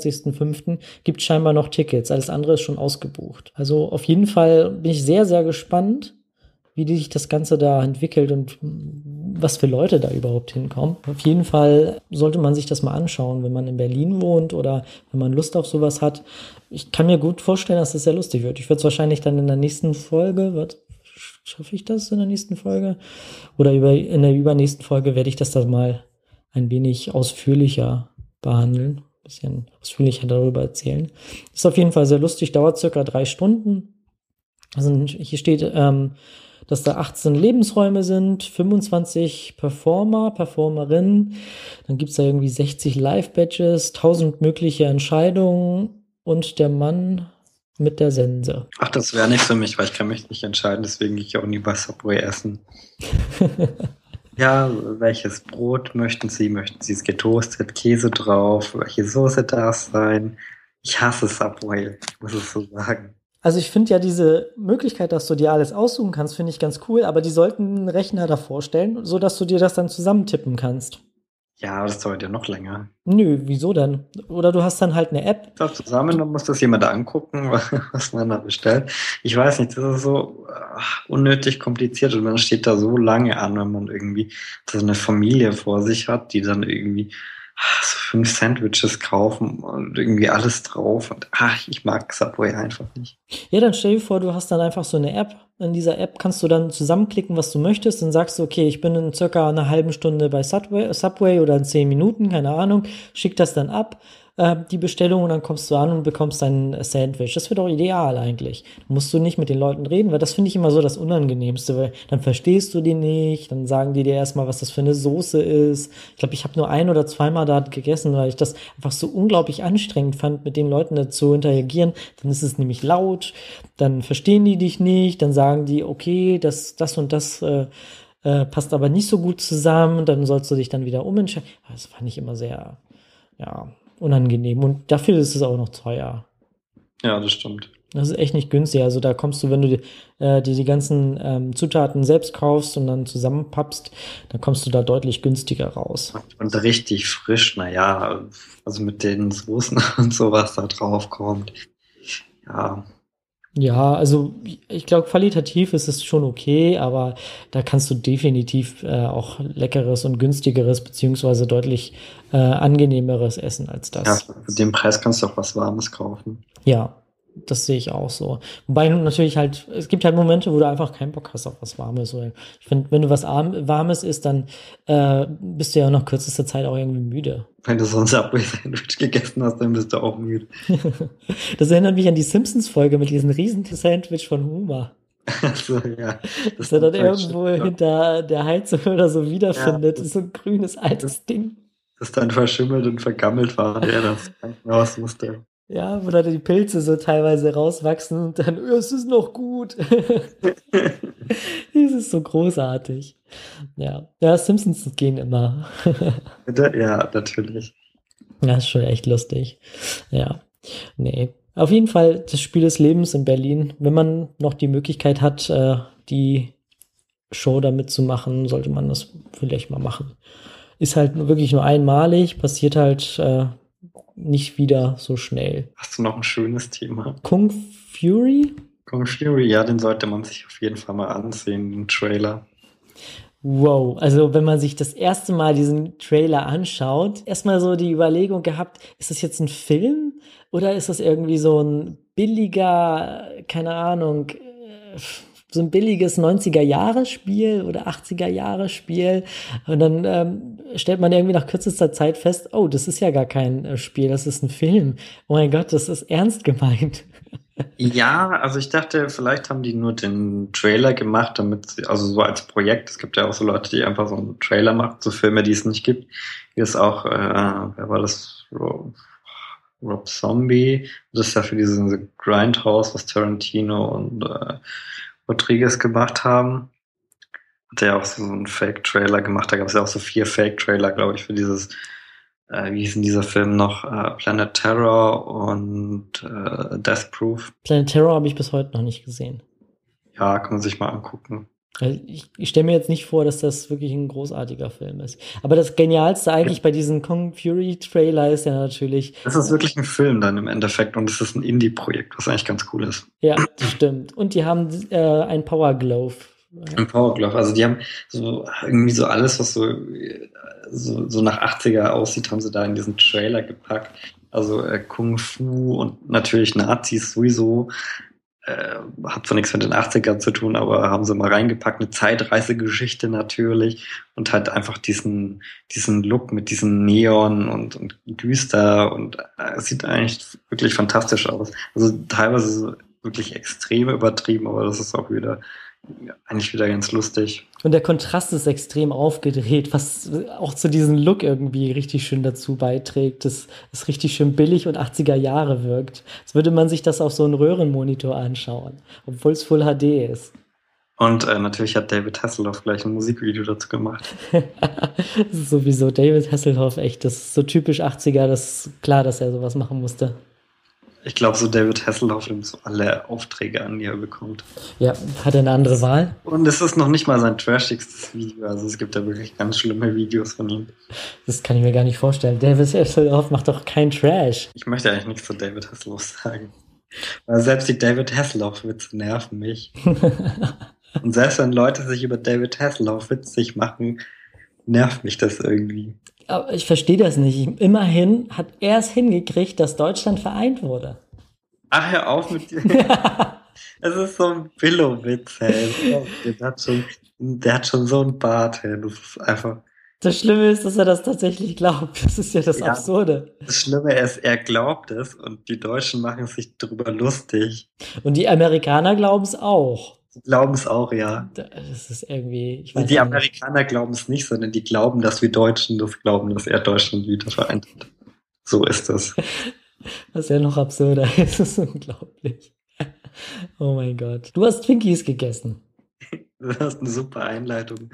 24.05. gibt es scheinbar noch Tickets. Alles andere ist schon ausgebucht. Also auf jeden Fall bin ich sehr, sehr gespannt, wie sich das Ganze da entwickelt und was für Leute da überhaupt hinkommen. Auf jeden Fall sollte man sich das mal anschauen, wenn man in Berlin wohnt oder wenn man Lust auf sowas hat. Ich kann mir gut vorstellen, dass das sehr lustig wird. Ich würde es wahrscheinlich dann in der nächsten Folge, schaffe ich das in der nächsten Folge? Oder in der übernächsten Folge werde ich das dann mal ein wenig ausführlicher behandeln, ein bisschen ausführlicher darüber erzählen. Ist auf jeden Fall sehr lustig, dauert circa 3 Stunden. Also hier steht, dass da 18 Lebensräume sind, 25 Performerinnen, dann gibt es da irgendwie 60 Live-Badges, 1000 mögliche Entscheidungen und der Mann mit der Sense. Ach, das wäre nichts für mich, weil ich kann mich nicht entscheiden, deswegen gehe ich auch nie bei Subway essen. Ja, welches Brot möchten Sie? Möchten Sie es getoastet, Käse drauf? Welche Soße darf es sein? Ich hasse Subway, ich muss es so sagen. Also ich finde ja diese Möglichkeit, dass du dir alles aussuchen kannst, finde ich ganz cool, aber die sollten einen Rechner davor stellen, sodass du dir das dann zusammentippen kannst. Ja, das dauert ja noch länger. Nö, wieso denn? Oder du hast dann halt eine App. Das zusammen, dann muss das jemand angucken, was man da bestellt. Ich weiß nicht, das ist so unnötig kompliziert und man steht da so lange an, wenn man irgendwie so eine Familie vor sich hat, die dann irgendwie so 5 Sandwiches kaufen und irgendwie alles drauf und ich mag Subway einfach nicht. Ja, dann stell dir vor, du hast dann einfach so eine App. In dieser App kannst du dann zusammenklicken, was du möchtest. Dann sagst du, okay, ich bin in circa einer halben Stunde bei Subway oder in 10 Minuten, keine Ahnung. Schick das dann ab. die Bestellung und dann kommst du an und bekommst dein Sandwich. Das wäre doch ideal eigentlich. Da musst du nicht mit den Leuten reden, weil das finde ich immer so das Unangenehmste, weil dann verstehst du die nicht, dann sagen die dir erstmal, was das für eine Soße ist. Ich glaube, ich habe nur ein oder zweimal da gegessen, weil ich das einfach so unglaublich anstrengend fand, mit den Leuten dazu zu interagieren. Dann ist es nämlich laut, dann verstehen die dich nicht, dann sagen die, okay, das und das passt aber nicht so gut zusammen, dann sollst du dich dann wieder umentscheiden. Das fand ich immer sehr, ja, unangenehm. Und dafür ist es auch noch teuer. Ja, das stimmt. Das ist echt nicht günstig. Also da kommst du, wenn du die ganzen Zutaten selbst kaufst und dann zusammenpappst, dann kommst du da deutlich günstiger raus. Und richtig frisch, naja, also mit den Soßen und sowas da drauf kommt. Ja. Ja, also ich glaube, qualitativ ist es schon okay, aber da kannst du definitiv auch leckeres und günstigeres beziehungsweise deutlich angenehmeres essen als das. Ja, für den Preis kannst du auch was Warmes kaufen. Ja, das sehe ich auch so. Wobei natürlich halt, es gibt halt Momente, wo du einfach keinen Bock hast auf was Warmes. Ich finde, wenn du was Warmes isst, dann bist du ja nach kürzester Zeit auch irgendwie müde. Wenn du so ein Subway-Sandwich gegessen hast, dann bist du auch müde. Das erinnert mich an die Simpsons-Folge mit diesem riesen Sandwich von Homer. Also, ja. Dass er dann irgendwo hinter der Heizung oder so wiederfindet. Ja, das ist so ein grünes, altes Ding. Das dann verschimmelt und vergammelt war, der das Krankenhaus musste. Ja, wo da die Pilze so teilweise rauswachsen und dann, es ist noch gut. Das ist so großartig. Ja, Simpsons gehen immer. Ja, natürlich. Das ist schon echt lustig. Ja, nee. Auf jeden Fall das Spiel des Lebens in Berlin. Wenn man noch die Möglichkeit hat, die Show damit zu machen, sollte man das vielleicht mal machen. Ist halt wirklich nur einmalig, passiert halt nicht wieder so schnell. Hast du noch ein schönes Thema? Kung Fury? Kung Fury, ja, den sollte man sich auf jeden Fall mal ansehen, den Trailer. Wow, also wenn man sich das erste Mal diesen Trailer anschaut, erstmal so die Überlegung gehabt, ist das jetzt ein Film oder ist das irgendwie so ein billiger, keine Ahnung, so ein billiges 90er-Jahre-Spiel oder 80er-Jahre-Spiel und dann stellt man irgendwie nach kürzester Zeit fest, oh, das ist ja gar kein Spiel, das ist ein Film. Oh mein Gott, das ist ernst gemeint. Ja, also ich dachte, vielleicht haben die nur den Trailer gemacht, damit sie, also so als Projekt, es gibt ja auch so Leute, die einfach so einen Trailer machen, so Filme, die es nicht gibt. Hier ist auch, wer war das? Rob Zombie. Das ist ja für diese Grindhouse, was Tarantino und Rodriguez gemacht haben. Hat er ja auch so einen Fake-Trailer gemacht. Da gab es ja auch so 4 Fake-Trailer, glaube ich, für dieses, wie hieß denn dieser Film noch? Planet Terror und Death Proof. Planet Terror habe ich bis heute noch nicht gesehen. Ja, kann man sich mal angucken. Also ich stelle mir jetzt nicht vor, dass das wirklich ein großartiger Film ist. Aber das Genialste eigentlich bei diesem Kung Fury Trailer ist ja natürlich. Das ist wirklich ein Film dann im Endeffekt und es ist ein Indie-Projekt, was eigentlich ganz cool ist. Ja, das stimmt. Und die haben ein Power Glove. Ein Power Glove. Also die haben so irgendwie so alles, was so nach 80er aussieht, haben sie da in diesen Trailer gepackt. Also Kung Fu und natürlich Nazis sowieso. Hat zwar nichts mit den 80ern zu tun, aber haben sie mal reingepackt, eine Zeitreisegeschichte natürlich und halt einfach diesen Look mit diesen Neon und düster und es sieht eigentlich wirklich fantastisch aus. Also teilweise wirklich extrem übertrieben, aber das ist auch eigentlich wieder ganz lustig. Und der Kontrast ist extrem aufgedreht, was auch zu diesem Look irgendwie richtig schön dazu beiträgt, dass es richtig schön billig und 80er Jahre wirkt. Als würde man sich das auf so einem Röhrenmonitor anschauen, obwohl es Full HD ist. Und natürlich hat David Hasselhoff gleich ein Musikvideo dazu gemacht. Das ist sowieso David Hasselhoff, echt, das ist so typisch 80er, das ist klar, dass er sowas machen musste. Ich glaube, so David Hasselhoff nimmt so alle Aufträge an, die er bekommt. Ja, hat er eine andere Wahl? Und es ist noch nicht mal sein trashigstes Video. Also es gibt da wirklich ganz schlimme Videos von ihm. Das kann ich mir gar nicht vorstellen. David Hasselhoff macht doch kein Trash. Ich möchte eigentlich nichts zu David Hasselhoff sagen. Weil selbst die David Hasselhoff-Witze nerven mich. Und selbst wenn Leute sich über David Hasselhoff witzig machen, nervt mich das irgendwie. Aber ich verstehe das nicht. Immerhin hat er es hingekriegt, dass Deutschland vereint wurde. Ach, hör auf mit dir. Es ist so ein Billo-Witz, hey. Der hat schon so einen Bart, hey. Das ist einfach, Das Schlimme ist, dass er das tatsächlich glaubt. Das ist ja das Ja, Absurde. das Schlimme ist, er glaubt es und die Deutschen machen sich darüber lustig. Und die Amerikaner glauben es auch. Die glauben es auch, ja. Das ist irgendwie, ich Also weiß die auch nicht. Amerikaner glauben es nicht, sondern die glauben, dass wir Deutschen das glauben, dass er Deutschland wieder vereint hat. So ist das. Was ja noch absurder ist, ist unglaublich. Oh mein Gott. Du hast Twinkies gegessen. Du hast eine super Einleitung.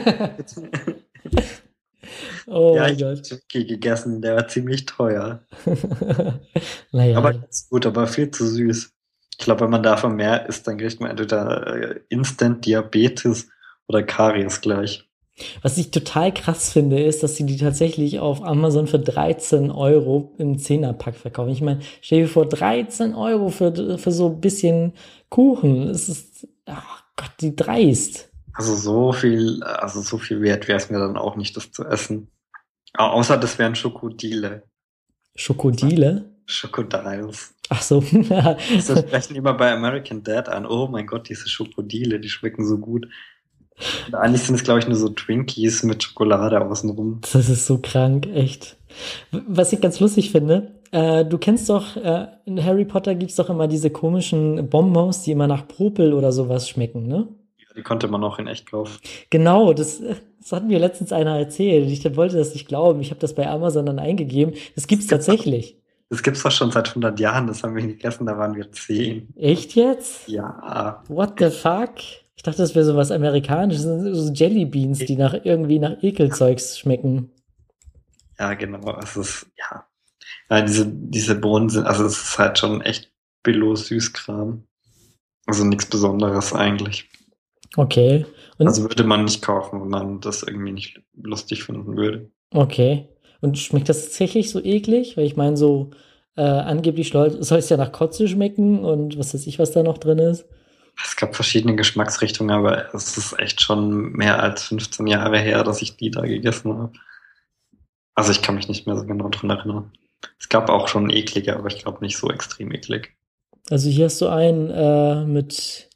Oh Ja, mein ich habe Gott. Chicky gegessen, der war ziemlich teuer. Aber Naja, ganz gut, aber viel zu süß. Ich glaube, wenn man davon mehr isst, dann kriegt man entweder Instant Diabetes oder Karies gleich. was ich total krass finde, ist, dass sie die tatsächlich auf Amazon für 13 Euro im Zehnerpack verkaufen. Ich meine, stell dir vor, 13 Euro für so ein bisschen Kuchen. Es ist, ach Gott, die dreist. Also so viel wert wäre es mir dann auch nicht, das zu essen. Außer das wären Schokodile. Schokodile? Schokodiles. Ach so. Das sprechen immer bei American Dad an. Oh mein Gott, diese Schokodile, die schmecken so gut. Und eigentlich sind es, glaube ich, nur so Twinkies mit Schokolade außenrum. Das ist so krank, echt. Was ich ganz lustig finde, du kennst doch, in Harry Potter gibt's doch immer diese komischen Bonbons, die immer nach Popel oder sowas schmecken, ne? Ja, die konnte man auch in echt kaufen. Genau, das hat mir letztens einer erzählt. Ich wollte das nicht glauben. Ich habe das bei Amazon dann eingegeben. Das gibt's tatsächlich. Das gibt's doch schon seit 100 Jahren. Das haben wir gegessen, da waren wir 10. Echt jetzt? Ja. What the fuck? Ich dachte, das wäre sowas Amerikanisches, so Jellybeans, die irgendwie nach Ekelzeugs schmecken. Ja, genau. Es ist, ja. Ja, diese Bohnen sind, also es ist halt schon echt Billo-Süßkram. Also nichts Besonderes eigentlich. Okay. Und Also würde man nicht kaufen, wenn man das irgendwie nicht lustig finden würde. okay. Und schmeckt das tatsächlich so eklig? Weil ich meine, so angeblich soll es ja nach Kotze schmecken und was weiß ich, was da noch drin ist. Es gab verschiedene Geschmacksrichtungen, aber es ist echt schon mehr als 15 Jahre her, dass ich die da gegessen habe. Also ich kann mich nicht mehr so genau dran erinnern. Es gab auch schon eklige, aber ich glaube nicht so extrem eklig. Also hier hast du einen mit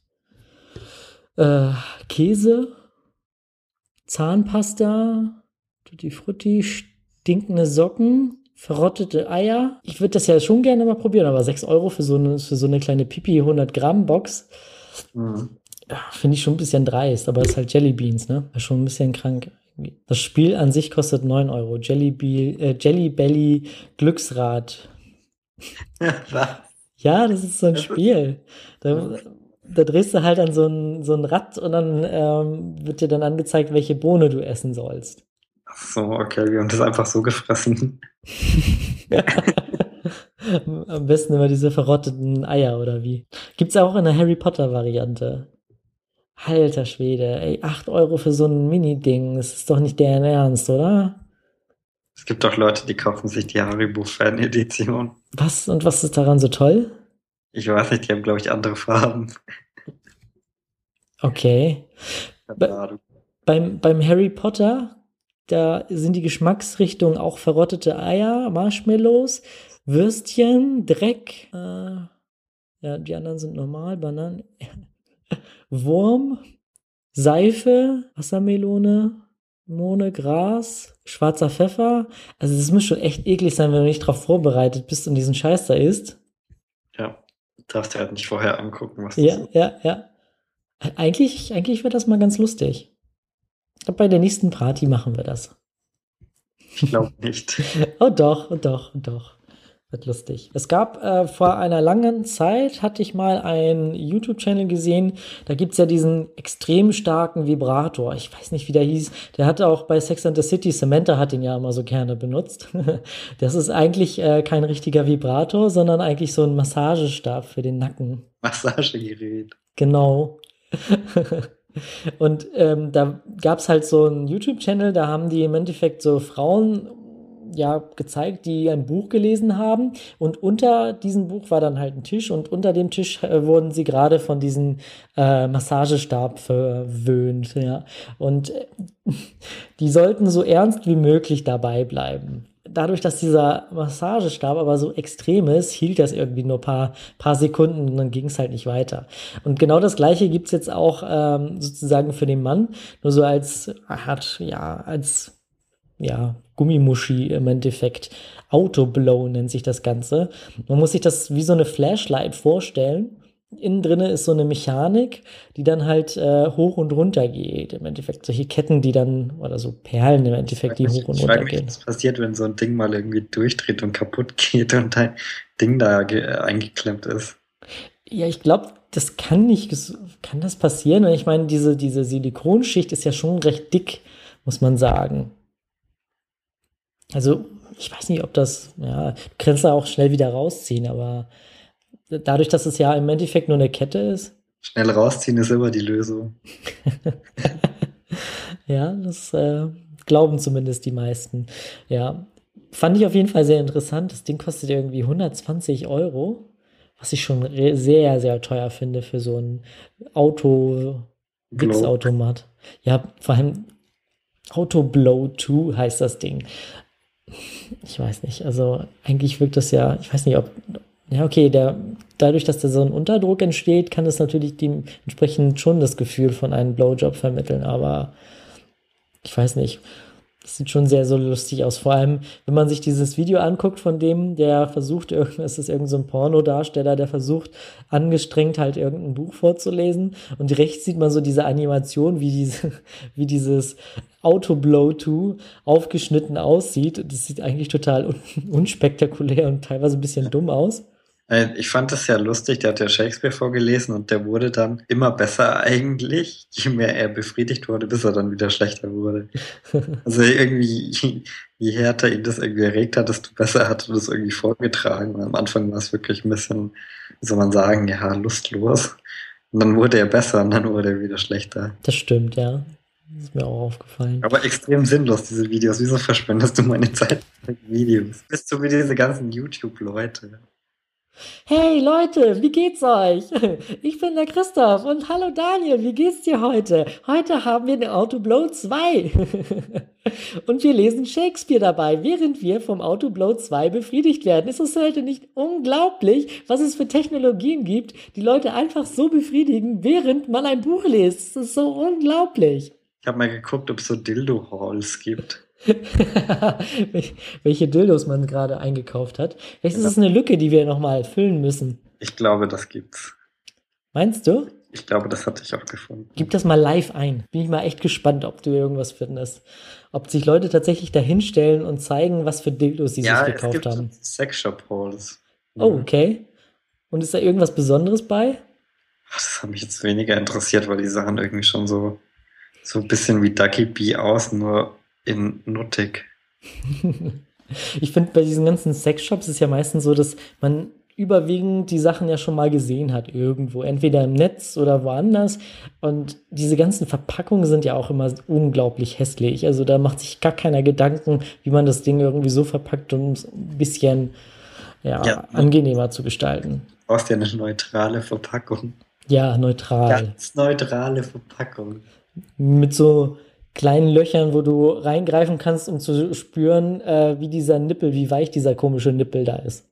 Käse, Zahnpasta, Tutti Frutti, stinkende Socken, verrottete Eier. Ich würde das ja schon gerne mal probieren, aber 6 Euro für so eine kleine Pipi 100 Gramm Box, Mhm. ja, finde ich schon ein bisschen dreist, aber es ist halt Jelly Beans, ne? Ist schon ein bisschen krank. Das Spiel an sich kostet 9 Euro. Jelly Belly Glücksrad. Was? Ja, das ist so ein Spiel. Da drehst du halt an so ein Rad und dann wird dir dann angezeigt, welche Bohne du essen sollst. Ach so, okay, wir haben das einfach so gefressen. Am besten immer diese verrotteten Eier oder wie. Gibt's auch in der Harry Potter Variante. Alter Schwede, ey, 8 Euro für so ein Mini-Ding. Das ist doch nicht deren Ernst, oder? Es gibt auch Leute, die kaufen sich die Haribo-Fan-Edition. Was ist daran so toll? Ich weiß nicht, die haben, glaube ich, andere Farben. Okay. Keine Be Ahnung. beim Harry Potter, da sind die Geschmacksrichtungen auch verrottete Eier, Marshmallows, Würstchen, Dreck. Ja, die anderen sind normal, Bananen. Wurm, Seife, Wassermelone, Mohne, Gras, schwarzer Pfeffer. Also das muss schon echt eklig sein, wenn du nicht drauf vorbereitet bist und diesen Scheiß da isst. Ja, du darfst dir halt nicht vorher angucken, was das Ja, ist. ja, ja. Eigentlich wäre das mal ganz lustig. Ich glaube, bei der nächsten Party machen wir das. Ich glaube nicht. Oh doch, oh doch, oh doch. Wird lustig. Es gab vor einer langen Zeit, hatte ich mal einen YouTube-Channel gesehen, da gibt's ja diesen extrem starken Vibrator. Ich weiß nicht, wie der hieß. Der hatte auch bei Sex and the City, Samantha hat ihn ja immer so gerne benutzt. Das ist eigentlich kein richtiger Vibrator, sondern eigentlich so ein Massagestab für den Nacken. Massagegerät. Genau. Und da gab's halt so einen YouTube-Channel, da haben die im Endeffekt so Frauen ja gezeigt, die ein Buch gelesen haben. Und unter diesem Buch war dann halt ein Tisch und unter dem Tisch wurden sie gerade von diesem Massagestab verwöhnt. Ja. Und die sollten so ernst wie möglich dabei bleiben. Dadurch, dass dieser Massagestab aber so extrem ist, hielt das irgendwie nur paar Sekunden und dann ging es halt nicht weiter. Und genau das Gleiche gibt's jetzt auch sozusagen für den Mann, nur so als ja, Gummimuschi im Endeffekt. Autoblow nennt sich das Ganze. Man muss sich das wie so eine Flashlight vorstellen. Innen drinne ist so eine Mechanik, die dann halt hoch und runter geht. Im Endeffekt solche Ketten, die dann, oder so Perlen im Endeffekt, die hoch und Ich runter frage mich, gehen. was passiert, wenn so ein Ding mal irgendwie durchdreht und kaputt geht und dein Ding da eingeklemmt ist. Ja, ich glaube, das kann nicht, kann das passieren? Ich meine, diese Silikonschicht ist ja schon recht dick, muss man sagen. Also, ich weiß nicht, ob das, ja, du kannst da auch schnell wieder rausziehen, aber dadurch, dass es ja im Endeffekt nur eine Kette ist, Schnell rausziehen ist immer die Lösung. ja, das glauben zumindest die meisten. Ja, fand ich auf jeden Fall sehr interessant. Das Ding kostet irgendwie 120 Euro, was ich schon sehr, sehr teuer finde für so ein Blow. Automat. Ja, vor allem Autoblow 2 heißt das Ding. Ich weiß nicht, also eigentlich wirkt das ja, ich weiß nicht, ob, ja, okay, dadurch, dass da so ein Unterdruck entsteht, kann es natürlich dementsprechend schon das Gefühl von einem Blowjob vermitteln, aber ich weiß nicht. Das sieht schon sehr so lustig aus. Vor allem, wenn man sich dieses Video anguckt von dem, der versucht, es ist irgend so ein Pornodarsteller, der versucht, angestrengt halt irgendein Buch vorzulesen. Und rechts sieht man so diese Animation, wie dieses Autoblow 2 aufgeschnitten aussieht. Das sieht eigentlich total unspektakulär und teilweise ein bisschen dumm aus. Ich fand das ja lustig, der hat ja Shakespeare vorgelesen und der wurde dann immer besser eigentlich, je mehr er befriedigt wurde, bis er dann wieder schlechter wurde. Also irgendwie, je härter ihn das irgendwie erregt hat, desto besser hat er das irgendwie vorgetragen. Und am Anfang war es wirklich ein bisschen, wie soll man sagen, ja, lustlos. Und dann wurde er besser und dann wurde er wieder schlechter. Das stimmt, ja. Das ist mir auch aufgefallen. Aber extrem sinnlos, diese Videos. Wieso verschwendest du meine Zeit mit Videos? Bist du wie diese ganzen YouTube-Leute? Hey Leute, wie geht's euch? Ich bin der Christoph und hallo Daniel, wie geht's dir heute? Heute haben wir den Autoblow 2 und wir lesen Shakespeare dabei, während wir vom Autoblow 2 befriedigt werden. Ist es heute nicht unglaublich, was es für Technologien gibt, die Leute einfach so befriedigen, während man ein Buch liest? Das ist so unglaublich. Ich habe mal geguckt, ob es so Dildo-Halls gibt. Welche Dildos man gerade eingekauft hat. Vielleicht ist es eine Lücke, die wir nochmal füllen müssen. Ich glaube, das gibt's. Meinst du? Ich glaube, das hatte ich auch gefunden. Gib das mal live ein. Bin ich mal echt gespannt, ob du irgendwas findest. Ob sich Leute tatsächlich da hinstellen und zeigen, was für Dildos sie sich gekauft haben. So Sexshop-Halls. Oh, okay. Und ist da irgendwas Besonderes bei? Das hat mich jetzt weniger interessiert, weil die sahen irgendwie schon so ein bisschen wie Ducky Bee aus, nur in nuttig. Ich finde, bei diesen ganzen Sexshops ist ja meistens so, dass man überwiegend die Sachen ja schon mal gesehen hat irgendwo, entweder im Netz oder woanders. Und diese ganzen Verpackungen sind ja auch immer unglaublich hässlich. Also da macht sich gar keiner Gedanken, wie man das Ding irgendwie so verpackt, um es ein bisschen angenehmer zu gestalten. Du brauchst ja eine neutrale Verpackung. Ja, neutral. Ganz neutrale Verpackung. Mit so kleinen Löchern, wo du reingreifen kannst, um zu spüren, wie dieser Nippel, wie weich dieser komische Nippel da ist.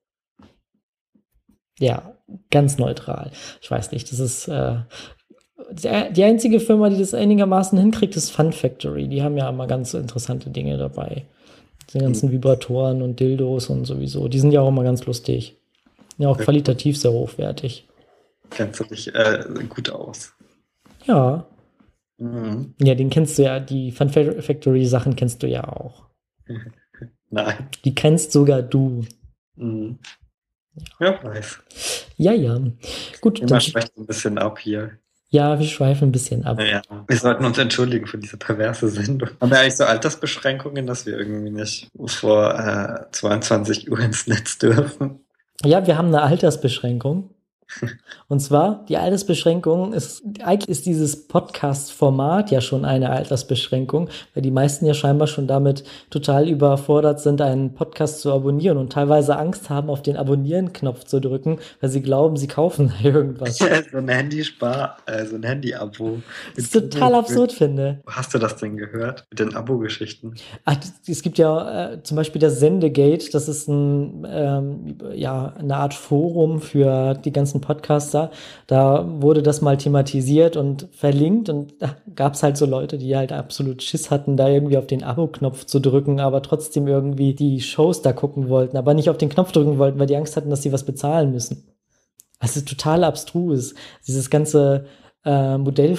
Ja, ganz neutral. Ich weiß nicht, das ist die einzige Firma, die das einigermaßen hinkriegt, ist Fun Factory. Die haben ja immer ganz interessante Dinge dabei. Die ganzen Vibratoren und Dildos und sowieso. Die sind ja auch immer ganz lustig. Ja, auch qualitativ sehr hochwertig. Kennst du dich gut aus? Ja. Mhm. Ja, den kennst du ja, die Fun Factory Sachen kennst du ja auch. Nein. Die kennst sogar du. Mhm. Ja, weiß. Ja. Gut. Immer schwächt ein bisschen ab hier. Ja, wir schweifen ein bisschen ab. Ja. Wir sollten uns entschuldigen für diese perverse Sendung. Haben wir eigentlich so Altersbeschränkungen, dass wir irgendwie nicht vor 22 Uhr ins Netz dürfen? Ja, wir haben eine Altersbeschränkung. Und zwar, die Altersbeschränkung eigentlich ist dieses Podcast-Format ja schon eine Altersbeschränkung, weil die meisten ja scheinbar schon damit total überfordert sind, einen Podcast zu abonnieren und teilweise Angst haben, auf den Abonnieren-Knopf zu drücken, weil sie glauben, sie kaufen irgendwas. So ein so ein Handy-Abo. Das ist total absurd, finde. Hast du das denn gehört? Mit den Abo-Geschichten? Es gibt ja zum Beispiel das Sendegate, das ist eine Art Forum für die ganzen ersten Podcast sah, da wurde das mal thematisiert und verlinkt und da gab es halt so Leute, die halt absolut Schiss hatten, da irgendwie auf den Abo-Knopf zu drücken, aber trotzdem irgendwie die Shows da gucken wollten, aber nicht auf den Knopf drücken wollten, weil die Angst hatten, dass sie was bezahlen müssen. Das ist total abstrus. Dieses ganze Modell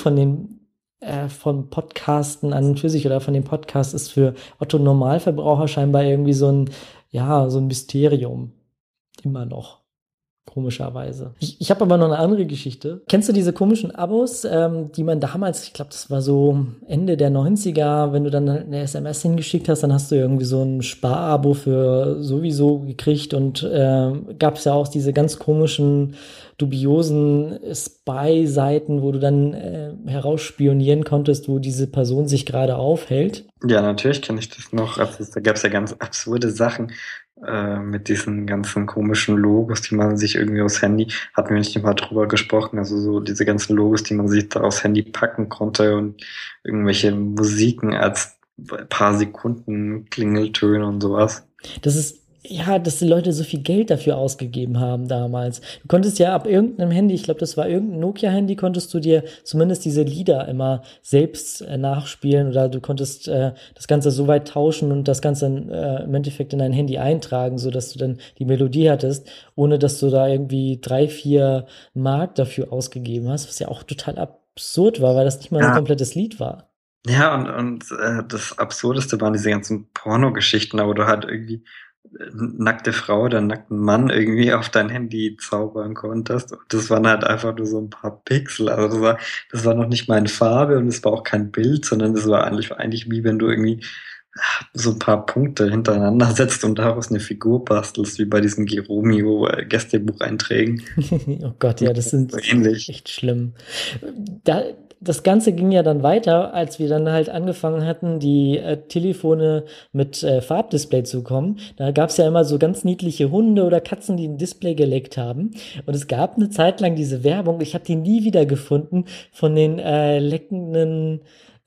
von Podcasten an und für sich oder von dem Podcast ist für Otto Normalverbraucher scheinbar irgendwie so ein Mysterium. Immer noch. Komischerweise. Ich habe aber noch eine andere Geschichte. Kennst du diese komischen Abos, die man damals, ich glaube, das war so Ende der 90er, wenn du dann eine SMS hingeschickt hast, dann hast du irgendwie so ein Sparabo für sowieso gekriegt und gab es ja auch diese ganz komischen, dubiosen Spy-Seiten, wo du dann herausspionieren konntest, wo diese Person sich gerade aufhält. Ja, natürlich kenne ich das noch. Also, da gab es ja ganz absurde Sachen mit diesen ganzen komischen Logos, die man sich irgendwie aufs Handy, hatten wir nicht mal drüber gesprochen, also so diese ganzen Logos, die man sich da aufs Handy packen konnte und irgendwelche Musiken als paar Sekunden Klingeltöne und sowas. Das ist, ja, dass die Leute so viel Geld dafür ausgegeben haben damals. Du konntest ja ab irgendeinem Handy, ich glaube, das war irgendein Nokia-Handy, konntest du dir zumindest diese Lieder immer selbst nachspielen oder du konntest das Ganze so weit tauschen und das Ganze im Endeffekt in dein Handy eintragen, sodass du dann die Melodie hattest, ohne dass du da irgendwie 3-4 Mark dafür ausgegeben hast, was ja auch total absurd war, weil das nicht mal ein komplettes Lied war. Ja, und das Absurdeste waren diese ganzen Pornogeschichten, aber du halt irgendwie nackte Frau oder nackten Mann irgendwie auf dein Handy zaubern konntest. Und das waren halt einfach nur so ein paar Pixel. Also das war noch nicht mal in Farbe und es war auch kein Bild, sondern das war eigentlich wie wenn du irgendwie so ein paar Punkte hintereinander setzt und daraus eine Figur bastelst, wie bei diesen Geromeo Gästebucheinträgen. Oh Gott, ja, das sind So ähnlich. echt schlimm. Das Ganze ging ja dann weiter, als wir dann halt angefangen hatten, die Telefone mit Farbdisplay zu kommen. Da gab es ja immer so ganz niedliche Hunde oder Katzen, die ein Display geleckt haben. Und es gab eine Zeit lang diese Werbung, ich habe die nie wieder gefunden, von den leckenden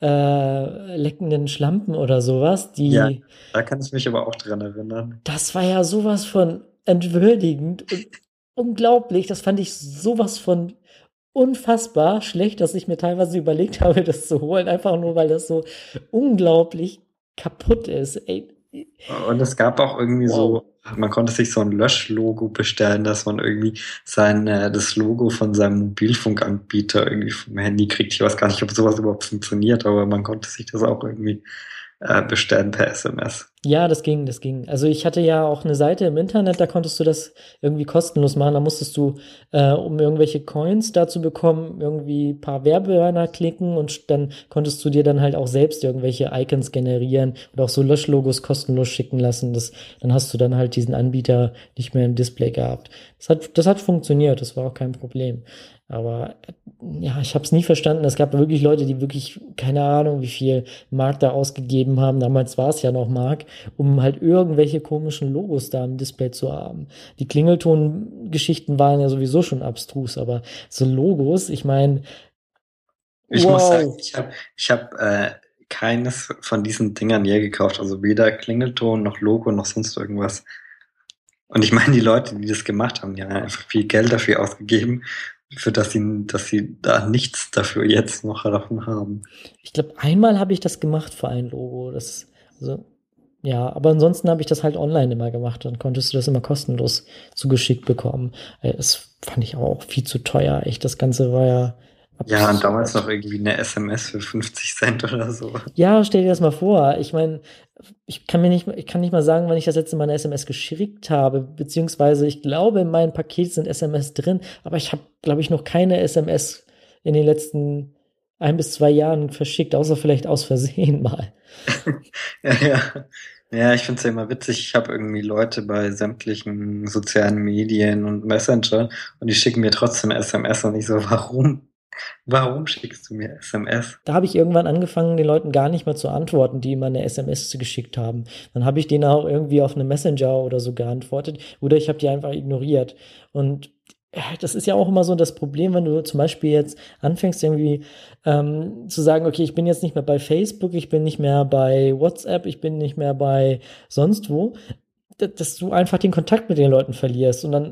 Schlampen oder sowas. Ja, da kann ich mich aber auch dran erinnern. Das war ja sowas von entwürdigend und unglaublich. Das fand ich sowas von unfassbar schlecht, dass ich mir teilweise überlegt habe, das zu holen, einfach nur, weil das so unglaublich kaputt ist. Ey. Und es gab auch irgendwie so, man konnte sich so ein Löschlogo bestellen, dass man irgendwie das Logo von seinem Mobilfunkanbieter irgendwie vom Handy kriegt. Ich weiß gar nicht, ob sowas überhaupt funktioniert, aber man konnte sich das auch irgendwie bestellen per SMS. Ja, das ging. Also ich hatte ja auch eine Seite im Internet, da konntest du das irgendwie kostenlos machen. Da musstest du, um irgendwelche Coins da zu bekommen, irgendwie ein paar Werbebanner klicken und dann konntest du dir dann halt auch selbst irgendwelche Icons generieren und auch so Löschlogos kostenlos schicken lassen. Dann hast du dann halt diesen Anbieter nicht mehr im Display gehabt. Das hat funktioniert, das war auch kein Problem. Aber ja, ich habe es nie verstanden. Es gab wirklich Leute, die wirklich, keine Ahnung, wie viel Mark da ausgegeben haben. Damals war es ja noch Mark, um halt irgendwelche komischen Logos da im Display zu haben. Die Klingelton-Geschichten waren ja sowieso schon abstrus, aber so Logos, ich meine, Ich muss sagen, ich hab keines von diesen Dingern je gekauft. Also weder Klingelton noch Logo noch sonst irgendwas. Und ich meine, die Leute, die das gemacht haben, die haben einfach viel Geld dafür ausgegeben, für dass sie da nichts dafür jetzt noch davon haben. Ich glaube, einmal habe ich das gemacht für ein Logo. Ja, aber ansonsten habe ich das halt online immer gemacht. Dann konntest du das immer kostenlos zugeschickt bekommen. Das fand ich auch viel zu teuer. Echt, das Ganze war ja absurd. Ja, und damals noch irgendwie eine SMS für 50 Cent oder so. Ja, stell dir das mal vor. Ich meine, ich kann nicht mal sagen, wann ich das letzte Mal eine SMS geschickt habe, beziehungsweise ich glaube, in meinem Paket sind SMS drin, aber ich habe, glaube ich, noch keine SMS in den letzten 1 bis 2 Jahren verschickt, außer vielleicht aus Versehen mal. Ja. Ja, ich finde es ja immer witzig. Ich habe irgendwie Leute bei sämtlichen sozialen Medien und Messenger und die schicken mir trotzdem SMS und ich so, warum? Warum schickst du mir SMS? Da habe ich irgendwann angefangen, den Leuten gar nicht mehr zu antworten, die immer eine SMS geschickt haben. Dann habe ich denen auch irgendwie auf eine Messenger oder so geantwortet oder ich habe die einfach ignoriert. Und das ist ja auch immer so das Problem, wenn du zum Beispiel jetzt anfängst irgendwie zu sagen, okay, ich bin jetzt nicht mehr bei Facebook, ich bin nicht mehr bei WhatsApp, ich bin nicht mehr bei sonst wo, dass du einfach den Kontakt mit den Leuten verlierst und dann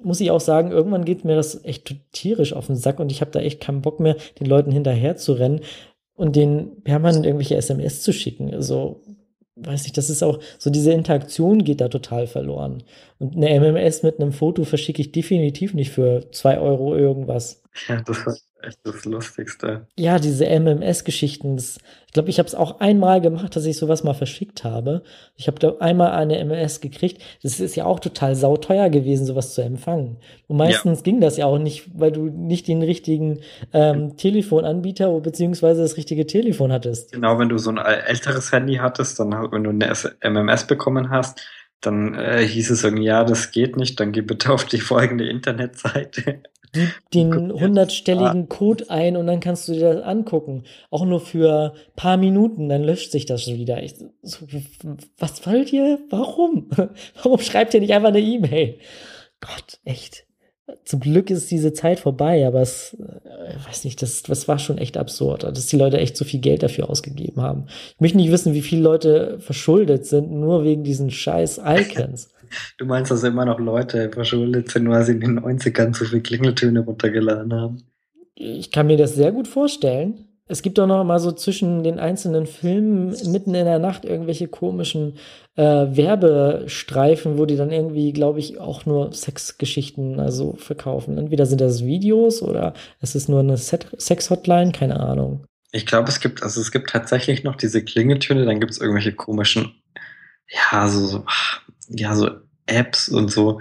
muss ich auch sagen, irgendwann geht mir das echt tierisch auf den Sack und ich habe da echt keinen Bock mehr, den Leuten hinterher zu rennen und denen permanent irgendwelche SMS zu schicken. Also, weiß nicht, das ist auch so, diese Interaktion geht da total verloren. Und eine MMS mit einem Foto verschicke ich definitiv nicht für 2 Euro irgendwas. Ja, das war echt das Lustigste. Ja, diese MMS-Geschichten, ich glaube, ich habe es auch einmal gemacht, dass ich sowas mal verschickt habe. Ich habe da einmal eine MMS gekriegt. Das ist ja auch total sauteuer gewesen, sowas zu empfangen. Und Ja, meistens ging das ja auch nicht, weil du nicht den richtigen Telefonanbieter beziehungsweise das richtige Telefon hattest. genau, wenn du so ein älteres Handy hattest, dann, wenn du eine MMS bekommen hast, dann hieß es irgendwie, ja, das geht nicht, dann geh bitte auf die folgende Internetseite. Gib Und guck den jetzt. Ah, 100-stelligen Code ein und dann kannst du dir das angucken. Auch nur für ein paar Minuten, dann löscht sich das schon wieder. Was wollt ihr? Warum? Warum schreibt ihr nicht einfach eine E-Mail? Gott, echt. Zum Glück ist diese Zeit vorbei, aber weiß nicht, das war schon echt absurd, dass die Leute echt so viel Geld dafür ausgegeben haben. Ich möchte nicht wissen, wie viele Leute verschuldet sind, nur wegen diesen scheiß Icons. du meinst, dass immer noch Leute verschuldet sind, weil sie in den 90ern zu viel Klingeltöne runtergeladen haben? Ich kann mir das sehr gut vorstellen. Es gibt auch noch mal so zwischen den einzelnen Filmen mitten in der Nacht irgendwelche komischen Werbestreifen, wo die dann irgendwie, glaube ich, auch nur Sexgeschichten also verkaufen. Entweder sind das Videos oder es ist nur eine Sex-Hotline, keine Ahnung. Ich glaube, es gibt tatsächlich noch diese Klingeltöne, dann gibt es irgendwelche komischen, ja, ja, so Apps und so,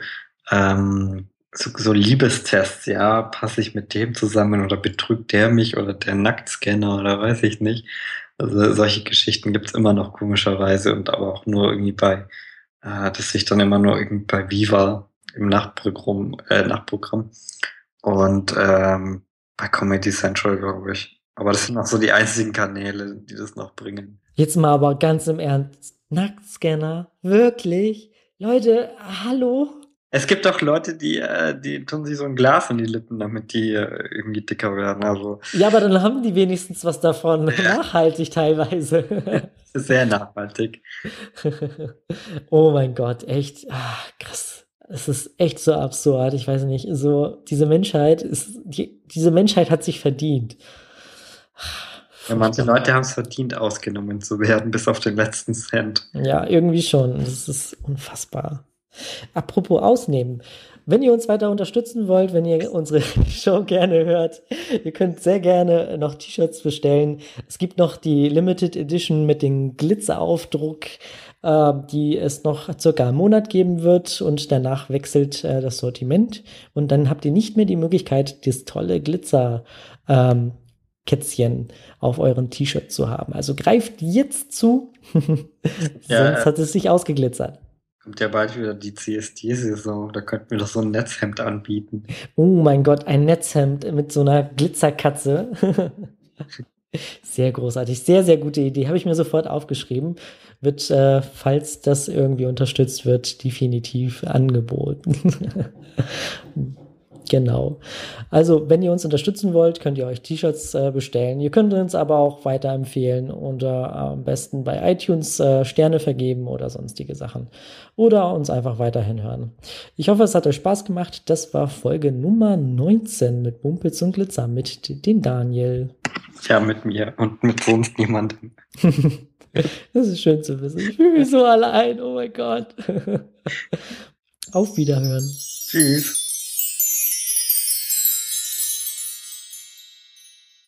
so Liebestests, ja, passe ich mit dem zusammen oder betrügt der mich oder der Nacktscanner oder weiß ich nicht. Also solche Geschichten gibt's immer noch komischerweise und aber auch nur irgendwie das sehe ich dann immer nur irgendwie bei Viva im Nachtprogramm und bei Comedy Central, glaube ich. Aber das sind auch so die einzigen Kanäle, die das noch bringen. Jetzt mal aber ganz im Ernst. Nacktscanner? Wirklich? Leute, hallo? Es gibt auch Leute, die tun sich so ein Glas in die Lippen, damit die irgendwie dicker werden. Also Ja, aber dann haben die wenigstens was davon. Nachhaltig teilweise. sehr nachhaltig. Oh mein Gott, echt. Krass. Es ist echt so absurd. Ich weiß nicht, so, diese Menschheit hat sich verdient. Ja, manche Furchtbar. Leute haben es verdient, ausgenommen zu werden, bis auf den letzten Cent. Ja, irgendwie schon. Das ist unfassbar. Apropos ausnehmen. Wenn ihr uns weiter unterstützen wollt, wenn ihr unsere Show gerne hört, ihr könnt sehr gerne noch T-Shirts bestellen. Es gibt noch die Limited Edition mit dem Glitzeraufdruck, die es noch circa einen Monat geben wird und danach wechselt das Sortiment und dann habt ihr nicht mehr die Möglichkeit, das tolle Glitzer Kätzchen auf euren T-Shirt zu haben. Also greift jetzt zu, Ja, sonst hat es sich ausgeglitzert. kommt ja bald wieder die CSD-Saison. Da könnten wir doch so ein Netzhemd anbieten. Oh mein Gott, ein Netzhemd mit so einer Glitzerkatze. Sehr großartig, sehr, sehr gute Idee. Habe ich mir sofort aufgeschrieben. Wird, falls das irgendwie unterstützt wird, definitiv angeboten. Genau. Also, wenn ihr uns unterstützen wollt, könnt ihr euch T-Shirts bestellen. Ihr könnt uns aber auch weiterempfehlen und am besten bei iTunes Sterne vergeben oder sonstige Sachen. Oder uns einfach weiterhin hören. Ich hoffe, es hat euch Spaß gemacht. Das war Folge Nummer 19 mit Mumpitz und Glitzer mit dem Daniel. Ja, mit mir und mit sonst niemandem. Das ist schön zu wissen. Ich fühle mich so allein. Oh mein Gott. Auf Wiederhören. Tschüss.